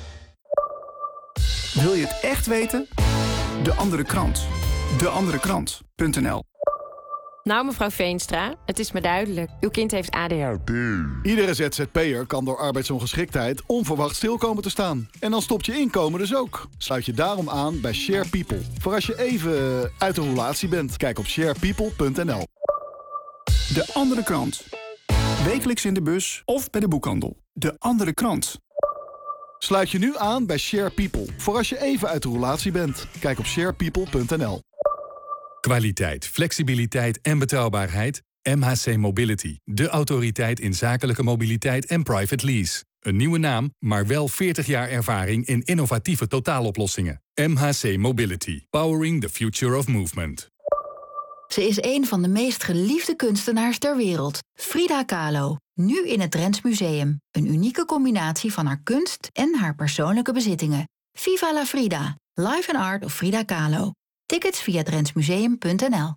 Wil je het echt weten? De Andere Krant. de andere krant punt n l. Nou, mevrouw Veenstra, het is me duidelijk. Uw kind heeft A D H D. Iedere Z Z P'er kan door arbeidsongeschiktheid onverwacht stil komen te staan. En dan stopt je inkomen dus ook. Sluit je daarom aan bij Share People. Voor als je even uit de roulatie bent. Kijk op share people punt n l. De Andere Krant. Wekelijks in de bus of bij de boekhandel. De Andere Krant. Sluit je nu aan bij Share People. Voor als je even uit de roulatie bent. Kijk op share people punt n l. Kwaliteit, flexibiliteit en betrouwbaarheid. M H C Mobility, de autoriteit in zakelijke mobiliteit en private lease. Een nieuwe naam, maar wel veertig jaar ervaring in innovatieve totaaloplossingen. M H C Mobility, powering the future of movement. Ze is een van de meest geliefde kunstenaars ter wereld. Frida Kahlo, nu in het Drents Museum. Een unieke combinatie van haar kunst en haar persoonlijke bezittingen. Viva la Frida, life and art of Frida Kahlo. Tickets via drentsmuseum punt n l.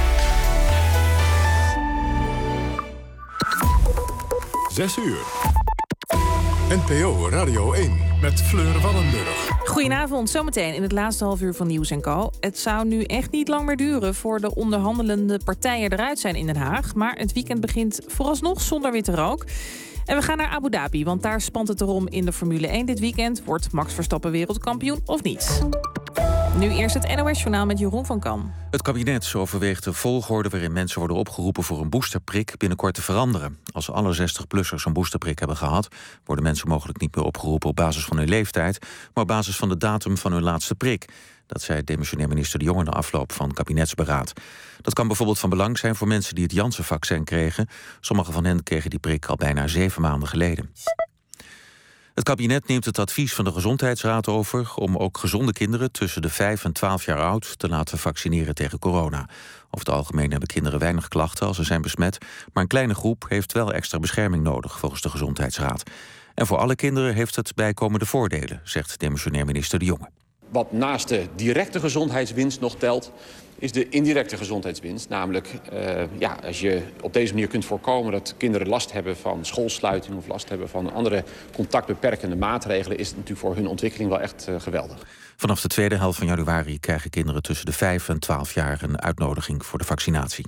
Zes uur. N P O Radio één met Fleur Wallenburg. Goedenavond, zometeen in het laatste half uur van Nieuws en Co. Het zou nu echt niet lang meer duren voor de onderhandelende partijen eruit zijn in Den Haag. Maar het weekend begint vooralsnog zonder witte rook. En we gaan naar Abu Dhabi, want daar spant het erom in de Formule één dit weekend. Wordt Max Verstappen wereldkampioen of niet? Nu eerst het N O S-journaal met Jeroen van Kam. Het kabinet overweegt de volgorde waarin mensen worden opgeroepen voor een boosterprik binnenkort te veranderen. Als alle zestig-plussers een boosterprik hebben gehad, worden mensen mogelijk niet meer opgeroepen op basis van hun leeftijd, maar op basis van de datum van hun laatste prik. Dat zei demissionair minister De Jonge na afloop van kabinetsberaad. Dat kan bijvoorbeeld van belang zijn voor mensen die het Janssen-vaccin kregen. Sommigen van hen kregen die prik al bijna zeven maanden geleden. Het kabinet neemt het advies van de Gezondheidsraad over om ook gezonde kinderen tussen de vijf en twaalf jaar oud te laten vaccineren tegen corona. Over het algemeen hebben kinderen weinig klachten als ze zijn besmet, maar een kleine groep heeft wel extra bescherming nodig volgens de Gezondheidsraad. En voor alle kinderen heeft het bijkomende voordelen, zegt demissionair minister De Jonge. Wat naast de directe gezondheidswinst nog telt, is de indirecte gezondheidswinst. Namelijk, uh, ja, als je op deze manier kunt voorkomen dat kinderen last hebben van schoolsluiting of last hebben van andere contactbeperkende maatregelen, is het natuurlijk voor hun ontwikkeling wel echt uh, geweldig. Vanaf de tweede helft van januari krijgen kinderen tussen de vijf en twaalf jaar een uitnodiging voor de vaccinatie.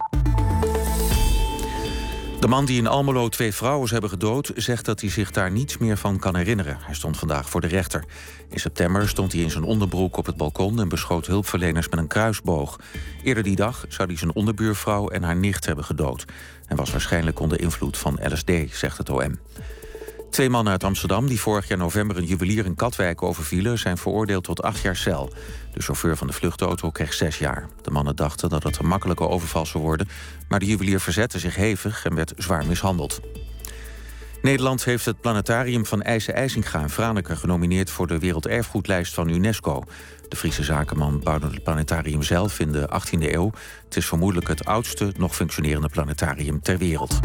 De man die in Almelo twee vrouwen hebben gedood, zegt dat hij zich daar niets meer van kan herinneren. Hij stond vandaag voor de rechter. In september stond hij in zijn onderbroek op het balkon en beschoot hulpverleners met een kruisboog. Eerder die dag zou hij zijn onderbuurvrouw en haar nicht hebben gedood. En was waarschijnlijk onder invloed van L S D, zegt het O M. Twee mannen uit Amsterdam die vorig jaar november een juwelier in Katwijk overvielen, zijn veroordeeld tot acht jaar cel. De chauffeur van de vluchtauto kreeg zes jaar. De mannen dachten dat het een makkelijke overval zou worden, maar de juwelier verzette zich hevig en werd zwaar mishandeld. Nederland heeft het planetarium van IJsse IJsinga in Franeker genomineerd voor de Werelderfgoedlijst van UNESCO. De Friese zakenman bouwde het planetarium zelf in de achttiende eeuw. Het is vermoedelijk het oudste nog functionerende planetarium ter wereld.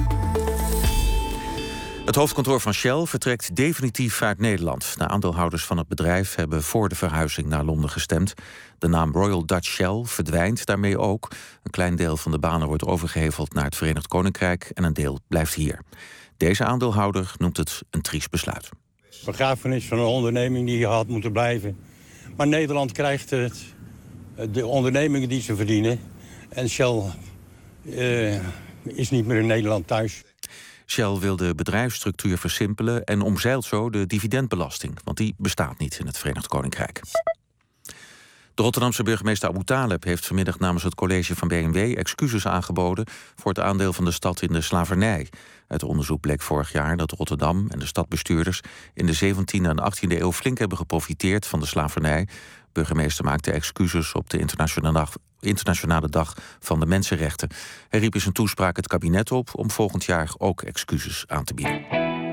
Het hoofdkantoor van Shell vertrekt definitief uit Nederland. De aandeelhouders van het bedrijf hebben voor de verhuizing naar Londen gestemd. De naam Royal Dutch Shell verdwijnt daarmee ook. Een klein deel van de banen wordt overgeheveld naar het Verenigd Koninkrijk en een deel blijft hier. Deze aandeelhouder noemt het een triest besluit. Begrafenis van een onderneming die hier had moeten blijven. Maar Nederland krijgt het, de ondernemingen die ze verdienen. En Shell uh, is niet meer in Nederland thuis. Shell wil de bedrijfsstructuur versimpelen en omzeilt zo de dividendbelasting, want die bestaat niet in het Verenigd Koninkrijk. De Rotterdamse burgemeester Abu Taleb heeft vanmiddag namens het college van B N W excuses aangeboden voor het aandeel van de stad in de slavernij. Uit onderzoek bleek vorig jaar dat Rotterdam en de stadbestuurders in de zeventiende en achttiende eeuw flink hebben geprofiteerd van de slavernij. Burgemeester maakte excuses op de internationale dag, internationale dag van de mensenrechten. Hij riep in zijn toespraak het kabinet op om volgend jaar ook excuses aan te bieden.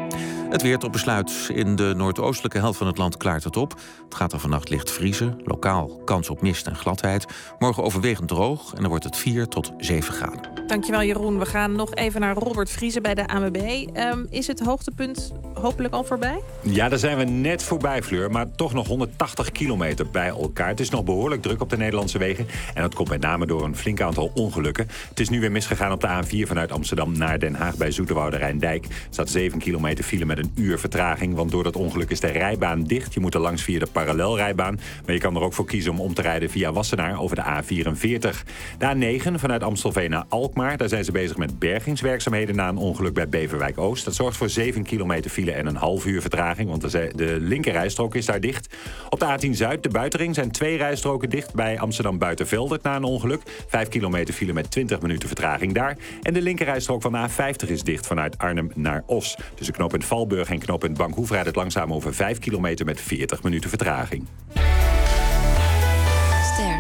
Het weer tot besluit. In de noordoostelijke helft van het land klaart het op. Het gaat er vannacht licht vriezen. Lokaal kans op mist en gladheid. Morgen overwegend droog en dan wordt het vier tot zeven graden. Dankjewel Jeroen. We gaan nog even naar Robert Vriezen bij de A N W B. Um, is het hoogtepunt hopelijk al voorbij? Ja, daar zijn we net voorbij, Fleur. Maar toch nog honderdtachtig kilometer bij elkaar. Het is nog behoorlijk druk op de Nederlandse wegen. En dat komt met name door een flink aantal ongelukken. Het is nu weer misgegaan op de A N vier vanuit Amsterdam naar Den Haag bij Zoeterwoude Rijndijk. Er staat zeven kilometer file met een uur vertraging. Want door dat ongeluk is de rijbaan dicht. Je moet er langs via de parallelrijbaan. Maar je kan er ook voor kiezen om om te rijden via Wassenaar over de A vierenveertig. De A negen vanuit Amstelveen naar Alkmaar. Daar zijn ze bezig met bergingswerkzaamheden na een ongeluk bij Beverwijk Oost. Dat zorgt voor zeven kilometer file en een half uur vertraging. Want de, de linkerrijstrook is daar dicht. Op de A tien Zuid, de buitenring, zijn twee rijstroken dicht bij Amsterdam Buitenveldert na een ongeluk. Vijf kilometer file met twintig minuten vertraging daar. En de linkerrijstrook van de A vijftig is dicht vanuit Arnhem naar Os. Tussen knooppunt Valburg en knooppunt Bankhoef rijdt het langzaam over vijf kilometer met veertig minuten vertraging. Ster.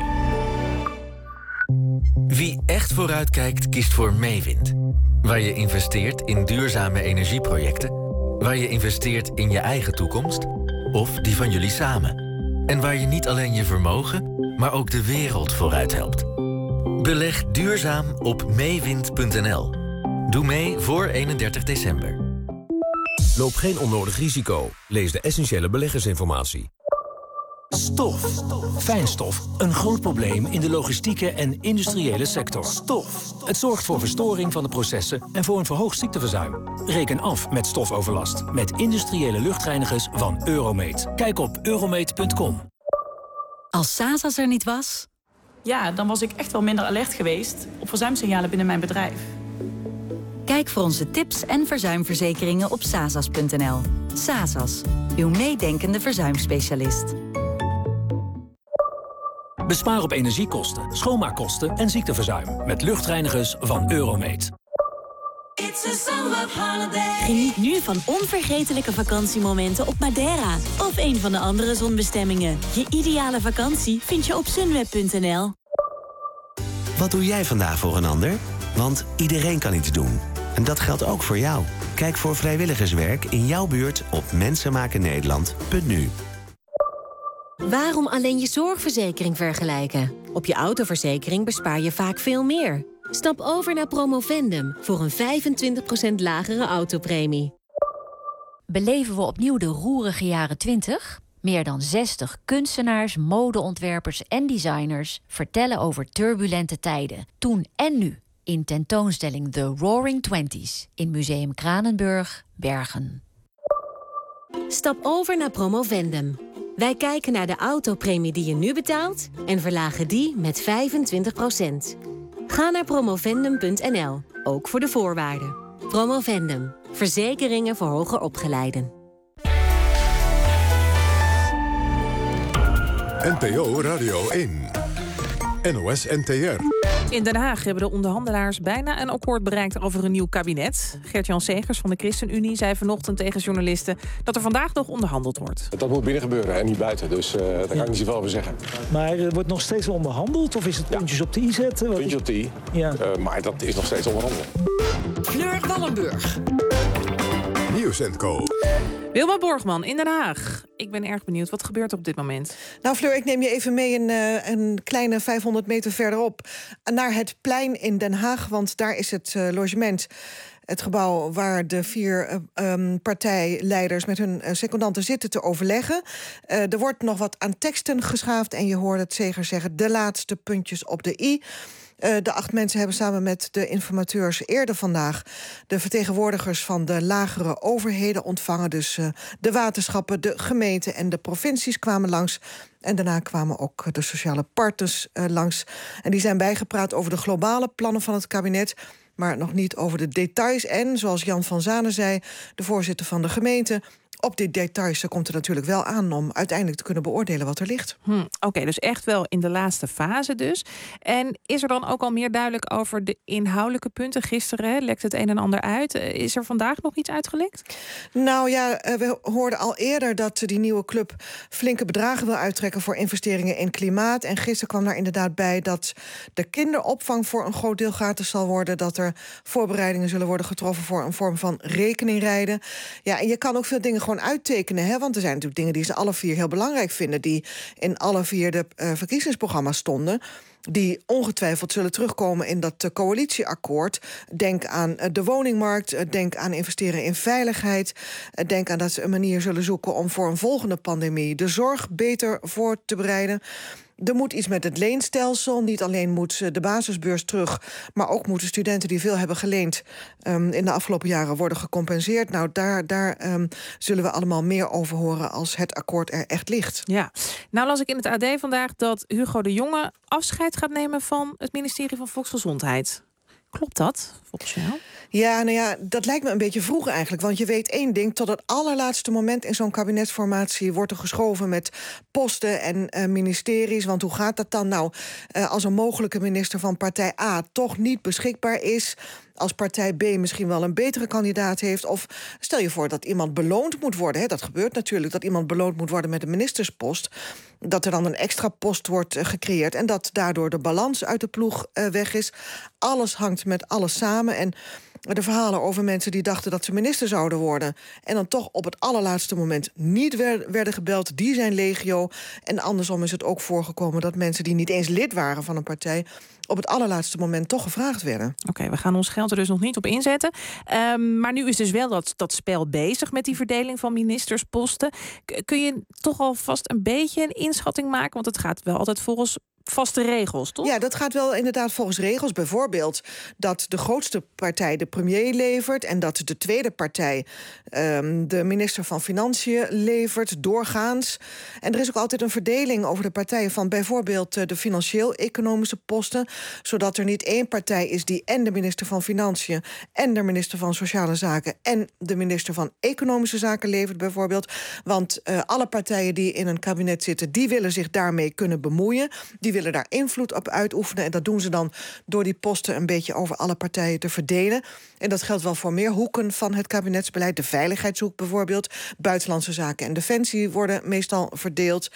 Wie echt vooruitkijkt, kiest voor Meewind. Waar je investeert in duurzame energieprojecten. Waar je investeert in je eigen toekomst. Of die van jullie samen. En waar je niet alleen je vermogen, maar ook de wereld vooruit helpt. Beleg duurzaam op meewind punt n l. Doe mee voor eenendertig december. Loop geen onnodig risico. Lees de essentiële beleggersinformatie. Stof. Fijnstof. Een groot probleem in de logistieke en industriële sector. Stof. Het zorgt voor verstoring van de processen en voor een verhoogd ziekteverzuim. Reken af met stofoverlast met industriële luchtreinigers van Euromeet. Kijk op euromeet punt com. Als Sasas er niet was? Ja, dan was ik echt wel minder alert geweest op verzuimsignalen binnen mijn bedrijf. Kijk voor onze tips en verzuimverzekeringen op sasas punt n l. Sasas, uw meedenkende verzuimspecialist. Bespaar op energiekosten, schoonmaakkosten en ziekteverzuim met luchtreinigers van Euromeet. Geniet nu van onvergetelijke vakantiemomenten op Madeira of een van de andere zonbestemmingen. Je ideale vakantie vind je op sunweb punt n l. Wat doe jij vandaag voor een ander? Want iedereen kan iets doen. En dat geldt ook voor jou. Kijk voor vrijwilligerswerk in jouw buurt op mensenmakennederland punt n u. Waarom alleen je zorgverzekering vergelijken? Op je autoverzekering bespaar je vaak veel meer. Stap over naar Promovendum voor een vijfentwintig procent lagere autopremie. Beleven we opnieuw de roerige jaren twintig? Meer dan zestig kunstenaars, modeontwerpers en designers vertellen over turbulente tijden, toen en nu, in tentoonstelling The Roaring Twenties in Museum Kranenburg, Bergen. Stap over naar Promovendum. Wij kijken naar de autopremie die je nu betaalt en verlagen die met vijfentwintig procent. Ga naar promovendum punt n l, ook voor de voorwaarden. Promovendum, verzekeringen voor hoger opgeleiden. N P O Radio één. N O S N T R. In Den Haag hebben de onderhandelaars bijna een akkoord bereikt over een nieuw kabinet. Gert-Jan Segers van de ChristenUnie zei vanochtend tegen journalisten dat er vandaag nog onderhandeld wordt. Dat moet binnen gebeuren en niet buiten, dus uh, daar kan ik niet zoveel over zeggen. Maar er wordt nog steeds onderhandeld of is het puntjes ja. op de i zetten? Puntjes op de i, ja. uh, maar dat is nog steeds onderhandelen. Fleur Wallenburg. Nieuws en Co. Wilma Borgman in Den Haag. Ik ben erg benieuwd. Wat gebeurt er op dit moment? Nou, Fleur, ik neem je even mee een, uh, een kleine vijfhonderd meter verderop naar het plein in Den Haag. Want daar is het uh, logement, het gebouw waar de vier uh, um, partijleiders met hun uh, secondanten zitten te overleggen. Uh, er wordt nog wat aan teksten geschaafd en je hoort het Segers zeggen, de laatste puntjes op de i. Uh, de acht mensen hebben samen met de informateurs eerder vandaag de vertegenwoordigers van de lagere overheden ontvangen. Dus uh, de waterschappen, de gemeenten en de provincies kwamen langs. En daarna kwamen ook de sociale partners uh, langs. En die zijn bijgepraat over de globale plannen van het kabinet, maar nog niet over de details. En, zoals Jan van Zanen zei, de voorzitter van de gemeente, op die details komt het natuurlijk wel aan om uiteindelijk te kunnen beoordelen wat er ligt. Hm, Oké, okay, dus echt wel in de laatste fase dus. En is er dan ook al meer duidelijk over de inhoudelijke punten? Gisteren hè, lekt het een en ander uit. Is er vandaag nog iets uitgelekt? Nou ja, we hoorden al eerder dat die nieuwe club flinke bedragen wil uittrekken voor investeringen in klimaat. En gisteren kwam daar inderdaad bij dat de kinderopvang voor een groot deel gratis zal worden. Dat er voorbereidingen zullen worden getroffen voor een vorm van rekeningrijden. Ja, en je kan ook veel dingen gewoon uittekenen, hè? Want er zijn natuurlijk dingen die ze alle vier heel belangrijk vinden, die in alle vier de uh, verkiezingsprogramma's stonden, die ongetwijfeld zullen terugkomen in dat uh, coalitieakkoord. Denk aan uh, de woningmarkt, uh, denk aan investeren in veiligheid, uh, denk aan dat ze een manier zullen zoeken om voor een volgende pandemie de zorg beter voor te bereiden. Er moet iets met het leenstelsel. Niet alleen moet de basisbeurs terug, maar ook moeten studenten die veel hebben geleend um, in de afgelopen jaren worden gecompenseerd. Nou, daar, daar um, zullen we allemaal meer over horen als het akkoord er echt ligt. Ja, nou las ik in het A D vandaag dat Hugo de Jonge afscheid gaat nemen van het ministerie van Volksgezondheid. Klopt dat, volgens jou? Ja, nou ja, dat lijkt me een beetje vroeg eigenlijk. Want je weet één ding, tot het allerlaatste moment in zo'n kabinetsformatie wordt er geschoven met posten en uh, ministeries. Want hoe gaat dat dan? Nou, uh, als een mogelijke minister van partij A toch niet beschikbaar is, als partij B misschien wel een betere kandidaat heeft, of stel je voor dat iemand beloond moet worden. Hè, dat gebeurt natuurlijk, dat iemand beloond moet worden met een ministerspost, dat er dan een extra post wordt uh, gecreëerd en dat daardoor de balans uit de ploeg uh, weg is. Alles hangt met alles samen. En de verhalen over mensen die dachten dat ze minister zouden worden en dan toch op het allerlaatste moment niet werden gebeld, die zijn legio. En andersom is het ook voorgekomen dat mensen die niet eens lid waren van een partij op het allerlaatste moment toch gevraagd werden. Oké, okay, we gaan ons geld er dus nog niet op inzetten. Um, maar nu is dus wel dat, dat spel bezig met die verdeling van ministersposten. K- kun je toch alvast een beetje een inschatting maken? Want het gaat wel altijd volgens vaste regels, toch? Ja, dat gaat wel inderdaad volgens regels. Bijvoorbeeld dat de grootste partij de premier levert en dat de tweede partij um, de minister van Financiën levert, doorgaans. En er is ook altijd een verdeling over de partijen van bijvoorbeeld uh, de financieel-economische posten, zodat er niet één partij is die en de minister van Financiën en de minister van Sociale Zaken en de minister van Economische Zaken levert, bijvoorbeeld. Want uh, alle partijen die in een kabinet zitten, die willen zich daarmee kunnen bemoeien. Die willen daar invloed op uitoefenen. En dat doen ze dan door die posten een beetje over alle partijen te verdelen. En dat geldt wel voor meer hoeken van het kabinetsbeleid. De veiligheidshoek bijvoorbeeld. Buitenlandse zaken en defensie worden meestal verdeeld.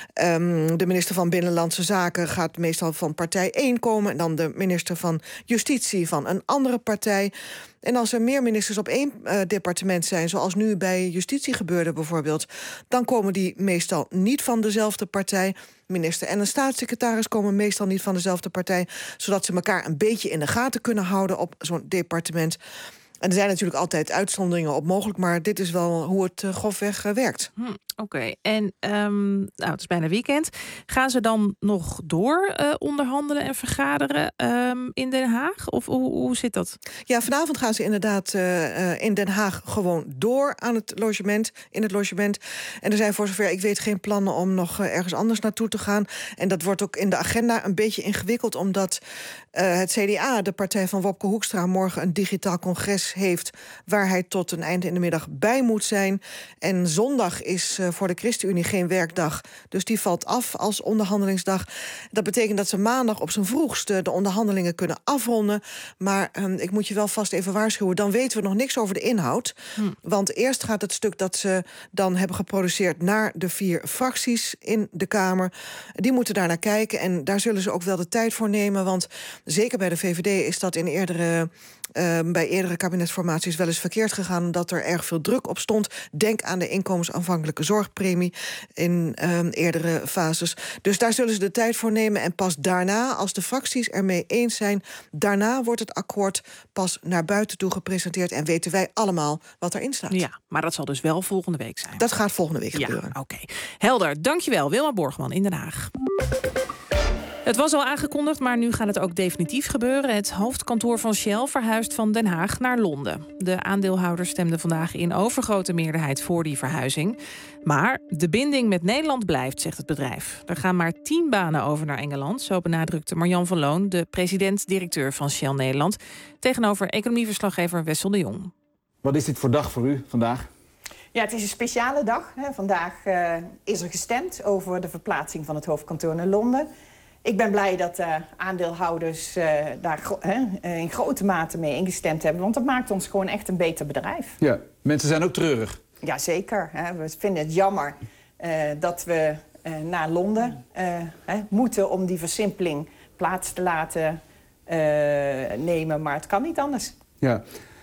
Um, de minister van Binnenlandse Zaken gaat meestal van partij één komen. En dan de minister van Justitie van een andere partij. En als er meer ministers op één uh, departement zijn, zoals nu bij justitie gebeurde bijvoorbeeld, dan komen die meestal niet van dezelfde partij. Minister en een staatssecretaris komen meestal niet van dezelfde partij, zodat ze elkaar een beetje in de gaten kunnen houden op zo'n departement. En er zijn natuurlijk altijd uitzonderingen op mogelijk, maar dit is wel hoe het uh, grofweg uh, werkt. Hm, Oké, okay. en um, nou, het is bijna weekend. Gaan ze dan nog door uh, onderhandelen en vergaderen um, in Den Haag? Of hoe, hoe zit dat? Ja, vanavond gaan ze inderdaad uh, uh, in Den Haag gewoon door aan het logement, in het logement. En er zijn voor zover ik weet geen plannen om nog uh, ergens anders naartoe te gaan. En dat wordt ook in de agenda een beetje ingewikkeld, omdat uh, het C D A, de partij van Wopke Hoekstra, morgen een digitaal congres heeft waar hij tot een eind in de middag bij moet zijn. En zondag is uh, voor de ChristenUnie geen werkdag, dus die valt af als onderhandelingsdag. Dat betekent dat ze maandag op zijn vroegste de onderhandelingen kunnen afronden. Maar um, ik moet je wel vast even waarschuwen, dan weten we nog niks over de inhoud. Hm. Want eerst gaat het stuk dat ze dan hebben geproduceerd naar de vier fracties in de Kamer. Die moeten daar naar kijken en daar zullen ze ook wel de tijd voor nemen, want zeker bij de V V D is dat in eerdere Uh, bij eerdere kabinetsformaties wel eens verkeerd gegaan, omdat er erg veel druk op stond. Denk aan de inkomensafhankelijke zorgpremie in uh, eerdere fases. Dus daar zullen ze de tijd voor nemen. En pas daarna, als de fracties ermee eens zijn, daarna wordt het akkoord pas naar buiten toe gepresenteerd en weten wij allemaal wat erin staat. Ja, maar dat zal dus wel volgende week zijn. Dat gaat volgende week ja, gebeuren. Oké, okay. Helder. Dankjewel, Wilma Borgman in Den Haag. Het was al aangekondigd, maar nu gaat het ook definitief gebeuren. Het hoofdkantoor van Shell verhuist van Den Haag naar Londen. De aandeelhouders stemden vandaag in overgrote meerderheid voor die verhuizing. Maar de binding met Nederland blijft, zegt het bedrijf. Er gaan maar tien banen over naar Engeland. Zo benadrukte Marjan van Loon, de president-directeur van Shell Nederland, tegenover economieverslaggever Wessel de Jong. Wat is dit voor dag voor u vandaag? Ja, het is een speciale dag. Hè. Vandaag uh, is er gestemd over de verplaatsing van het hoofdkantoor naar Londen. Ik ben blij dat de aandeelhouders uh, daar gro- uh, in grote mate mee ingestemd hebben. Want dat maakt ons gewoon echt een beter bedrijf. Ja, mensen zijn ook treurig. Jazeker. We vinden het jammer uh, dat we uh, naar Londen uh, hè, moeten om die versimpeling plaats te laten uh, nemen. Maar het kan niet anders. Ja.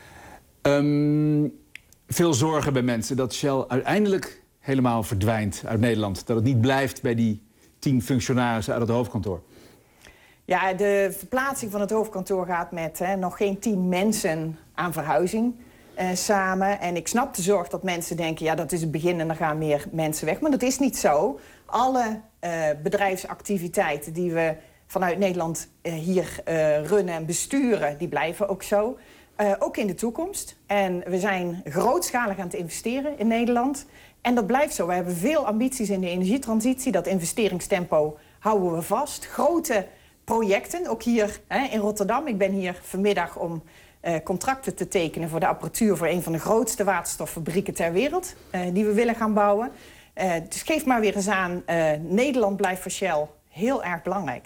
Um, veel zorgen bij mensen dat Shell uiteindelijk helemaal verdwijnt uit Nederland. Dat het niet blijft bij die tien functionarissen uit het hoofdkantoor. Ja, de verplaatsing van het hoofdkantoor gaat met hè, nog geen tien mensen aan verhuizing uh, samen. En ik snap de zorg dat mensen denken, ja, dat is het begin en dan gaan meer mensen weg. Maar dat is niet zo. Alle uh, bedrijfsactiviteiten die we vanuit Nederland uh, hier uh, runnen en besturen, die blijven ook zo. Uh, ook in de toekomst. En we zijn grootschalig aan het investeren in Nederland. En dat blijft zo. We hebben veel ambities in de energietransitie. Dat investeringstempo houden we vast. Grote projecten, ook hier hè, in Rotterdam. Ik ben hier vanmiddag om uh, contracten te tekenen voor de apparatuur voor een van de grootste waterstoffabrieken ter wereld. Uh, die we willen gaan bouwen. Uh, dus geef maar weer eens aan, uh, Nederland blijft voor Shell heel erg belangrijk.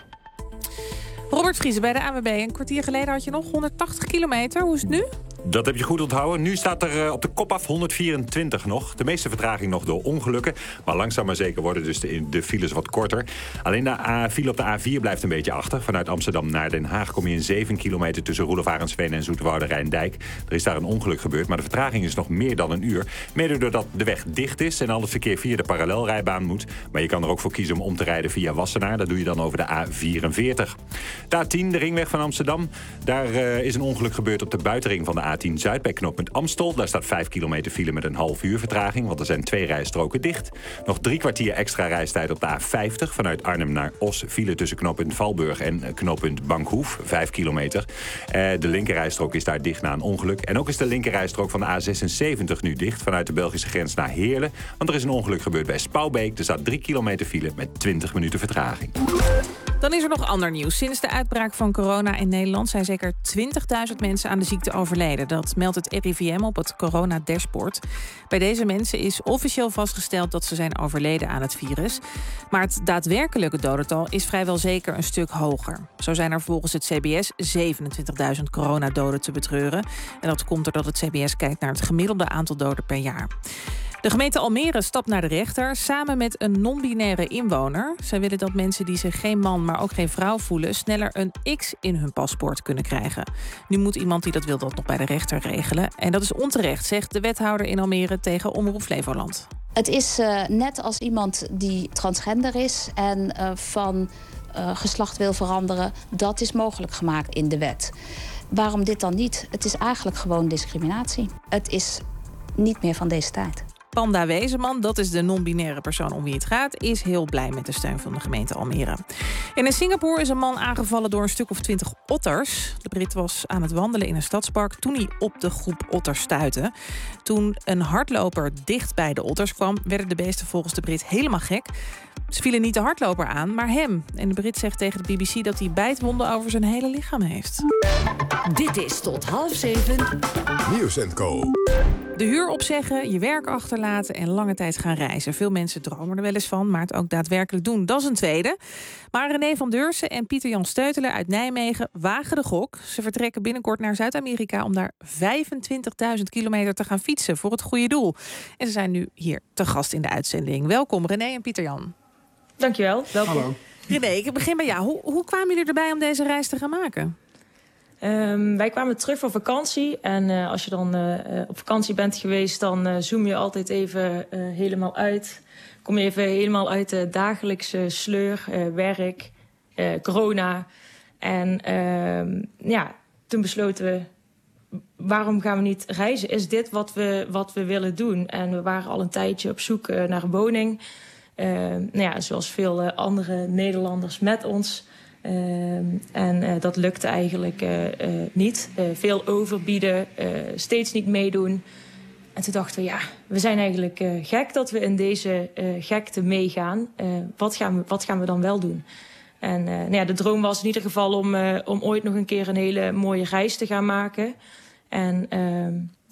Robert Vriese bij de A W B. Een kwartier geleden had je nog honderdtachtig kilometer. Hoe is het nu? Dat heb je goed onthouden. Nu staat er uh, op de kop af honderdvierentwintig nog. De meeste vertraging nog door ongelukken. Maar langzaam maar zeker worden dus de, de files wat korter. Alleen de A, file op de A vier blijft een beetje achter. Vanuit Amsterdam naar Den Haag kom je in zeven kilometer... tussen Roelof Arendsveen en Zoeterwoude Rijndijk. Er is daar een ongeluk gebeurd, maar de vertraging is nog meer dan een uur. Mede doordat de weg dicht is en al het verkeer via de parallelrijbaan moet. Maar je kan er ook voor kiezen om om te rijden via Wassenaar. Dat doe je dan over de A vierenveertig. De A tien, de ringweg van Amsterdam. Daar uh, is een ongeluk gebeurd op de buitenring van de A tien Zuid bij knooppunt Amstel. Daar staat vijf kilometer file met een half uur vertraging, want er zijn twee rijstroken dicht. Nog drie kwartier extra reistijd op de A vijftig vanuit Arnhem naar Os. File tussen knooppunt Valburg en knooppunt Bankhoef, vijf kilometer. Uh, de linkerrijstrook is daar dicht na een ongeluk. En ook is de linkerrijstrook van de A zesenzeventig nu dicht vanuit de Belgische grens naar Heerlen. Want er is een ongeluk gebeurd bij Spouwbeek. Er staat drie kilometer file met twintig minuten vertraging. Dan is er nog ander nieuws. Sinds de uitbraak van corona in Nederland zijn zeker twintigduizend mensen aan de ziekte overleden. Dat meldt het R I V M op het corona-dashboard. Bij deze mensen is officieel vastgesteld dat ze zijn overleden aan het virus. Maar het daadwerkelijke dodental is vrijwel zeker een stuk hoger. Zo zijn er volgens het C B S zevenentwintigduizend coronadoden te betreuren. En dat komt doordat het C B S kijkt naar het gemiddelde aantal doden per jaar. De gemeente Almere stapt naar de rechter samen met een non-binaire inwoner. Zij willen dat mensen die zich geen man, maar ook geen vrouw voelen sneller een X in hun paspoort kunnen krijgen. Nu moet iemand die dat wil dat nog bij de rechter regelen. En dat is onterecht, zegt de wethouder in Almere tegen Omroep Flevoland. Het is uh, net als iemand die transgender is en uh, van uh, geslacht wil veranderen. Dat is mogelijk gemaakt in de wet. Waarom dit dan niet? Het is eigenlijk gewoon discriminatie. Het is niet meer van deze tijd. Panda Wezenman, dat is de non-binaire persoon om wie het gaat, is heel blij met de steun van de gemeente Almere. En in Singapore is een man aangevallen door een stuk of twintig otters. De Brit was aan het wandelen in een stadspark toen hij op de groep otters stuitte. Toen een hardloper dicht bij de otters kwam, werden de beesten volgens de Brit helemaal gek. Ze vielen niet de hardloper aan, maar hem. En de Brit zegt tegen de B B C dat hij bijtwonden over zijn hele lichaam heeft. Dit is tot half zeven. Nieuws en Co. De huur opzeggen, je werk achterlaten en lange tijd gaan reizen. Veel mensen dromen er wel eens van, maar het ook daadwerkelijk doen, dat is een tweede. Maar René van Deursen en Pieter-Jan Steuteler uit Nijmegen wagen de gok. Ze vertrekken binnenkort naar Zuid-Amerika om daar vijfentwintigduizend kilometer te gaan fietsen voor het goede doel. En ze zijn nu hier te gast in de uitzending. Welkom René en Pieter-Jan. Dankjewel, welkom. Hallo. René, ik begin bij jou. Hoe, hoe kwamen jullie erbij om deze reis te gaan maken? Um, wij kwamen terug van vakantie. En uh, als je dan uh, op vakantie bent geweest, dan uh, zoom je altijd even uh, helemaal uit. Kom je even helemaal uit de dagelijkse sleur, uh, werk, uh, corona. En uh, ja, toen besloten we, waarom gaan we niet reizen? Is dit wat we, wat we willen doen? En we waren al een tijdje op zoek uh, naar een woning. Uh, nou ja, zoals veel uh, andere Nederlanders met ons. Uh, en uh, dat lukte eigenlijk uh, uh, niet. Uh, veel overbieden, uh, steeds niet meedoen. En toen dachten we, ja, we zijn eigenlijk uh, gek dat we in deze uh, gekte meegaan. Uh, wat, gaan we, wat gaan we dan wel doen? En uh, nou ja, de droom was in ieder geval om, uh, om ooit nog een keer een hele mooie reis te gaan maken. En uh,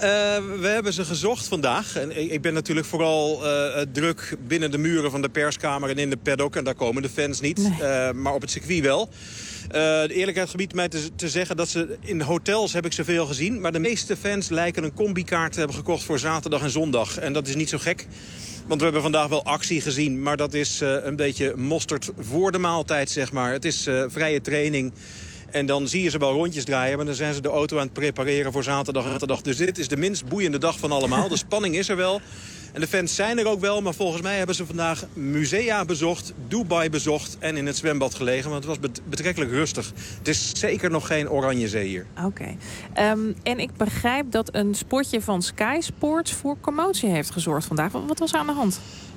we hebben ze gezocht vandaag. En ik ben natuurlijk vooral uh, druk binnen de muren van de perskamer en in de paddock. En daar komen de fans niet, nee. uh, maar op het circuit wel. Uh, de eerlijkheid gebiedt mij te, te zeggen dat ze in hotels heb ik ze veel gezien. Maar de meeste fans lijken een combi-kaart te hebben gekocht voor zaterdag en zondag. En dat is niet zo gek. Want we hebben vandaag wel actie gezien. Maar dat is uh, een beetje mosterd voor de maaltijd, zeg maar. Het is uh, vrije training. En dan zie je ze wel rondjes draaien. Maar dan zijn ze de auto aan het prepareren voor zaterdag en zaterdag. Dus dit is de minst boeiende dag van allemaal. De spanning is er wel. En de fans zijn er ook wel, maar volgens mij hebben ze vandaag musea bezocht, Dubai bezocht en in het zwembad gelegen. Want het was betrekkelijk rustig. Het is zeker nog geen oranje zee hier. Oké. Okay. Um, en ik begrijp dat een spotje van Sky Sports voor commotie heeft gezorgd vandaag. Wat was er aan de hand?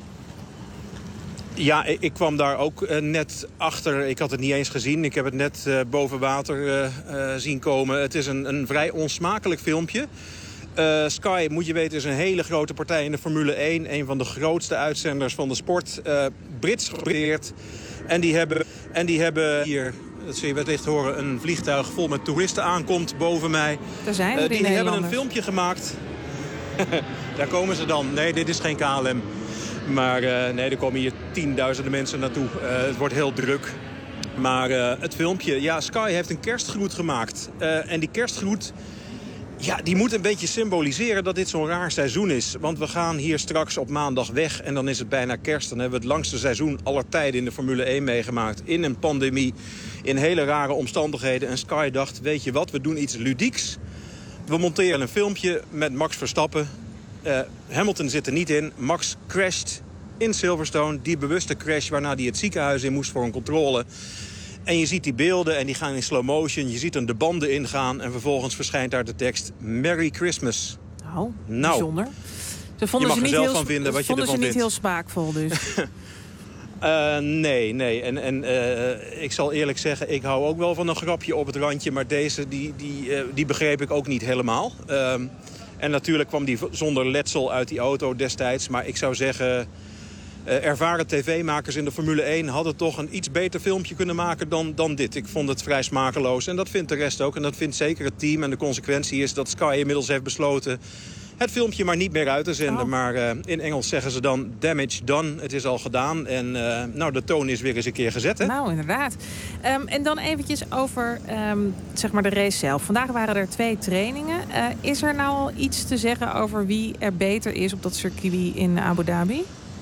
Ja, ik kwam daar ook uh, net achter. Ik had het niet eens gezien. Ik heb het net uh, boven water uh, uh, zien komen. Het is een, een vrij onsmakelijk filmpje. Uh, Sky, moet je weten, is een hele grote partij in de Formule één. Een van de grootste uitzenders van de sport. Uh, Brits geprobeerd. En die hebben, en die hebben hier, dat zul je wellicht horen, een vliegtuig vol met toeristen aankomt boven mij. Daar zijn we, uh, die hebben een filmpje gemaakt. Daar komen ze dan. Nee, dit is geen K L M. Maar uh, nee, er komen hier tienduizenden mensen naartoe. Uh, het wordt heel druk. Maar uh, het filmpje, ja, Sky heeft een kerstgroet gemaakt. Uh, en die kerstgroet, ja, die moet een beetje symboliseren dat dit zo'n raar seizoen is. Want we gaan hier straks op maandag weg en dan is het bijna kerst. Dan hebben we het langste seizoen aller tijden in de Formule één meegemaakt. In een pandemie, in hele rare omstandigheden. En Sky dacht, weet je wat, we doen iets ludieks. We monteren een filmpje met Max Verstappen. Uh, Hamilton zit er niet in. Max crasht in Silverstone. Die bewuste crash waarna hij het ziekenhuis in moest voor een controle. En je ziet die beelden en die gaan in slow motion. Je ziet hem de banden ingaan. En vervolgens verschijnt daar de tekst Merry Christmas. Oh, nou, bijzonder. Ze vonden je mag ze er niet zelf heel, van vinden wat je vonden ervan ze niet vindt. heel smaakvol dus. Uh, nee, nee. En, en uh, ik zal eerlijk zeggen, ik hou ook wel van een grapje op het randje. Maar deze, die, die, uh, die begreep ik ook niet helemaal. Uh, en natuurlijk kwam die zonder letsel uit die auto destijds. Maar ik zou zeggen, uh, ervaren tv-makers in de Formule één hadden toch een iets beter filmpje kunnen maken dan, dan dit. Ik vond het vrij smakeloos. En dat vindt de rest ook. En dat vindt zeker het team. En de consequentie is dat Sky inmiddels heeft besloten het filmpje maar niet meer uit te zenden. Oh. Maar uh, in Engels zeggen ze dan damage done. Het is al gedaan. En uh, nou, de toon is weer eens een keer gezet. Hè? Nou, inderdaad. Um, en dan eventjes over um, zeg maar de race zelf. Vandaag waren er twee trainingen. Uh, is er nou al iets te zeggen over wie er beter is op dat circuit in Abu Dhabi?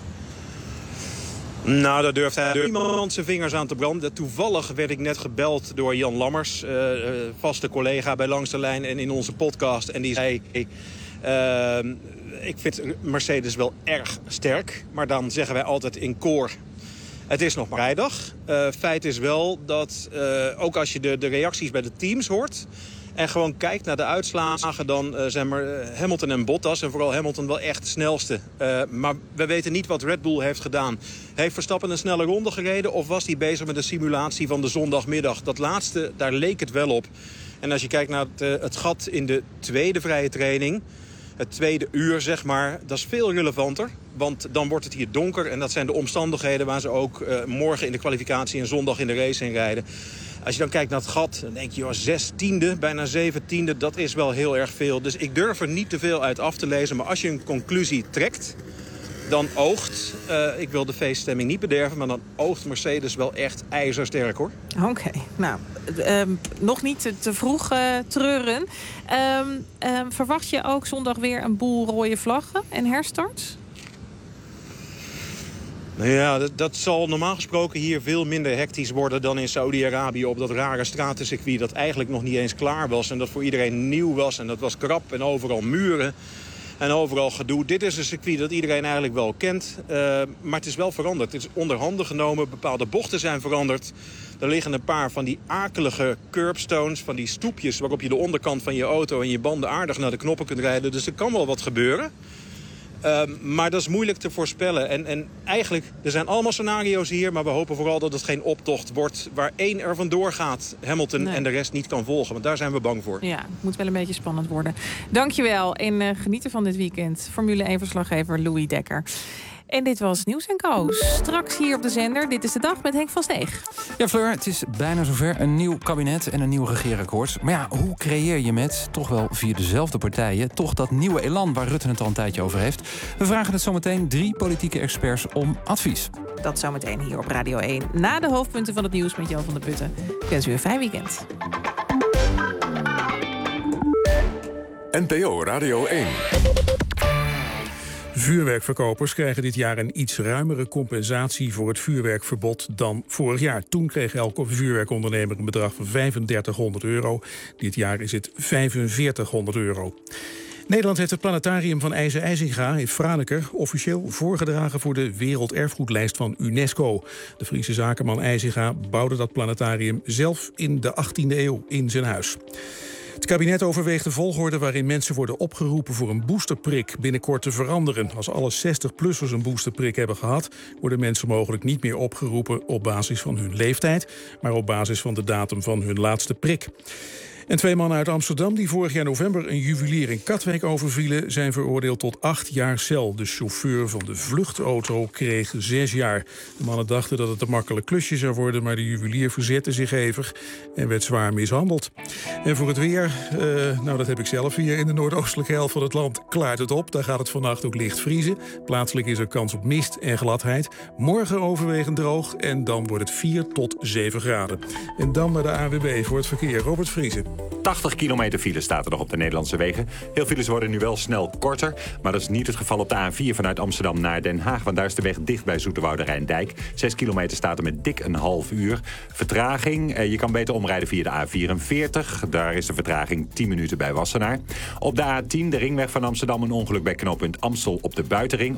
Nou, daar durft hij niemand zijn vingers aan te branden. Toevallig werd ik net gebeld door Jan Lammers, uh, vaste collega bij Langs de Lijn en in onze podcast. En die zei, Uh, ik vind Mercedes wel erg sterk. Maar dan zeggen wij altijd in koor, het is nog maar vrijdag. Uh, feit is wel dat uh, ook als je de, de reacties bij de teams hoort en gewoon kijkt naar de uitslagen, dan uh, zijn maar uh, Hamilton en Bottas en vooral Hamilton wel echt de snelste. Uh, maar we weten niet wat Red Bull heeft gedaan. Heeft Verstappen een snelle ronde gereden of was hij bezig met een simulatie van de zondagmiddag? Dat laatste, daar leek het wel op. En als je kijkt naar het, uh, het gat in de tweede vrije training, het tweede uur, zeg maar, dat is veel relevanter. Want dan wordt het hier donker en dat zijn de omstandigheden waar ze ook uh, morgen in de kwalificatie en zondag in de race in rijden. Als je dan kijkt naar het gat, dan denk je, joh, zestiende, bijna zeventiende, dat is wel heel erg veel. Dus ik durf er niet te veel uit af te lezen. Maar als je een conclusie trekt, dan oogt, uh, ik wil de feeststemming niet bederven, maar dan oogt Mercedes wel echt ijzersterk, hoor. Oké, okay, nou, um, nog niet te, te vroeg uh, treuren. Um, um, verwacht je ook zondag weer een boel rode vlaggen en herstarts? Nou ja, dat, dat zal normaal gesproken hier veel minder hectisch worden dan in Saudi-Arabië op dat rare stratencircuit dat eigenlijk nog niet eens klaar was en dat voor iedereen nieuw was en dat was krap en overal muren en overal gedoe. Dit is een circuit dat iedereen eigenlijk wel kent, uh, maar het is wel veranderd. Het is onderhanden genomen, bepaalde bochten zijn veranderd. Er liggen een paar van die akelige curbstones, van die stoepjes waarop je de onderkant van je auto en je banden aardig naar de knoppen kunt rijden. Dus er kan wel wat gebeuren. Uh, maar dat is moeilijk te voorspellen. En, en eigenlijk, er zijn allemaal scenario's hier, maar we hopen vooral dat het geen optocht wordt waar één er vandoor gaat, Hamilton, nee, en de rest niet kan volgen. Want daar zijn we bang voor. Ja, het moet wel een beetje spannend worden. Dankjewel en uh, genieten van dit weekend. Formule één-verslaggever Louis Dekker. En dit was Nieuws en Co. Straks hier op de zender. Dit is de dag met Henk van Steeg. Ja, Fleur, het is bijna zover. Een nieuw kabinet en een nieuw regeerakkoord. Maar ja, hoe creëer je met, toch wel via dezelfde partijen, toch dat nieuwe elan waar Rutte het al een tijdje over heeft? We vragen het zometeen drie politieke experts om advies. Dat zometeen hier op Radio één. Na de hoofdpunten van het nieuws met Jan van der Putten. Ik wens u een fijn weekend. N P O Radio één. Vuurwerkverkopers krijgen dit jaar een iets ruimere compensatie voor het vuurwerkverbod dan vorig jaar. Toen kreeg elke vuurwerkondernemer een bedrag van vijfendertighonderd euro. Dit jaar is het vijfenveertighonderd euro. Nederland heeft het planetarium van IJzer IJzinga in Franeker officieel voorgedragen voor de werelderfgoedlijst van UNESCO. De Friese zakenman IJzinga bouwde dat planetarium zelf in de achttiende eeuw in zijn huis. Het kabinet overweegt de volgorde waarin mensen worden opgeroepen voor een boosterprik binnenkort te veranderen. Als alle zestig-plussers een boosterprik hebben gehad, worden mensen mogelijk niet meer opgeroepen op basis van hun leeftijd, maar op basis van de datum van hun laatste prik. En twee mannen uit Amsterdam die vorig jaar november een juwelier in Katwijk overvielen, zijn veroordeeld tot acht jaar cel. De chauffeur van de vluchtauto kreeg zes jaar. De mannen dachten dat het een makkelijk klusje zou worden, maar de juwelier verzette zich hevig en werd zwaar mishandeld. En voor het weer, uh, nou dat heb ik zelf hier in de noordoostelijke helft van het land, klaart het op. Daar gaat het vannacht ook licht vriezen. Plaatselijk is er kans op mist en gladheid. Morgen overwegend droog en dan wordt het vier tot zeven graden. En dan naar de A N W B voor het verkeer. Robert Vriezen. tachtig kilometer file staat er nog op de Nederlandse wegen. Heel files worden nu wel snel korter. Maar dat is niet het geval op de A vier vanuit Amsterdam naar Den Haag. Want daar is de weg dicht bij Zoeterwoude Rijndijk. Zes kilometer staat er met dik een half uur. Vertraging. Je kan beter omrijden via de A vierenveertig. Daar is de vertraging tien minuten bij Wassenaar. Op de A tien, de ringweg van Amsterdam, een ongeluk bij knooppunt Amstel op de buitenring.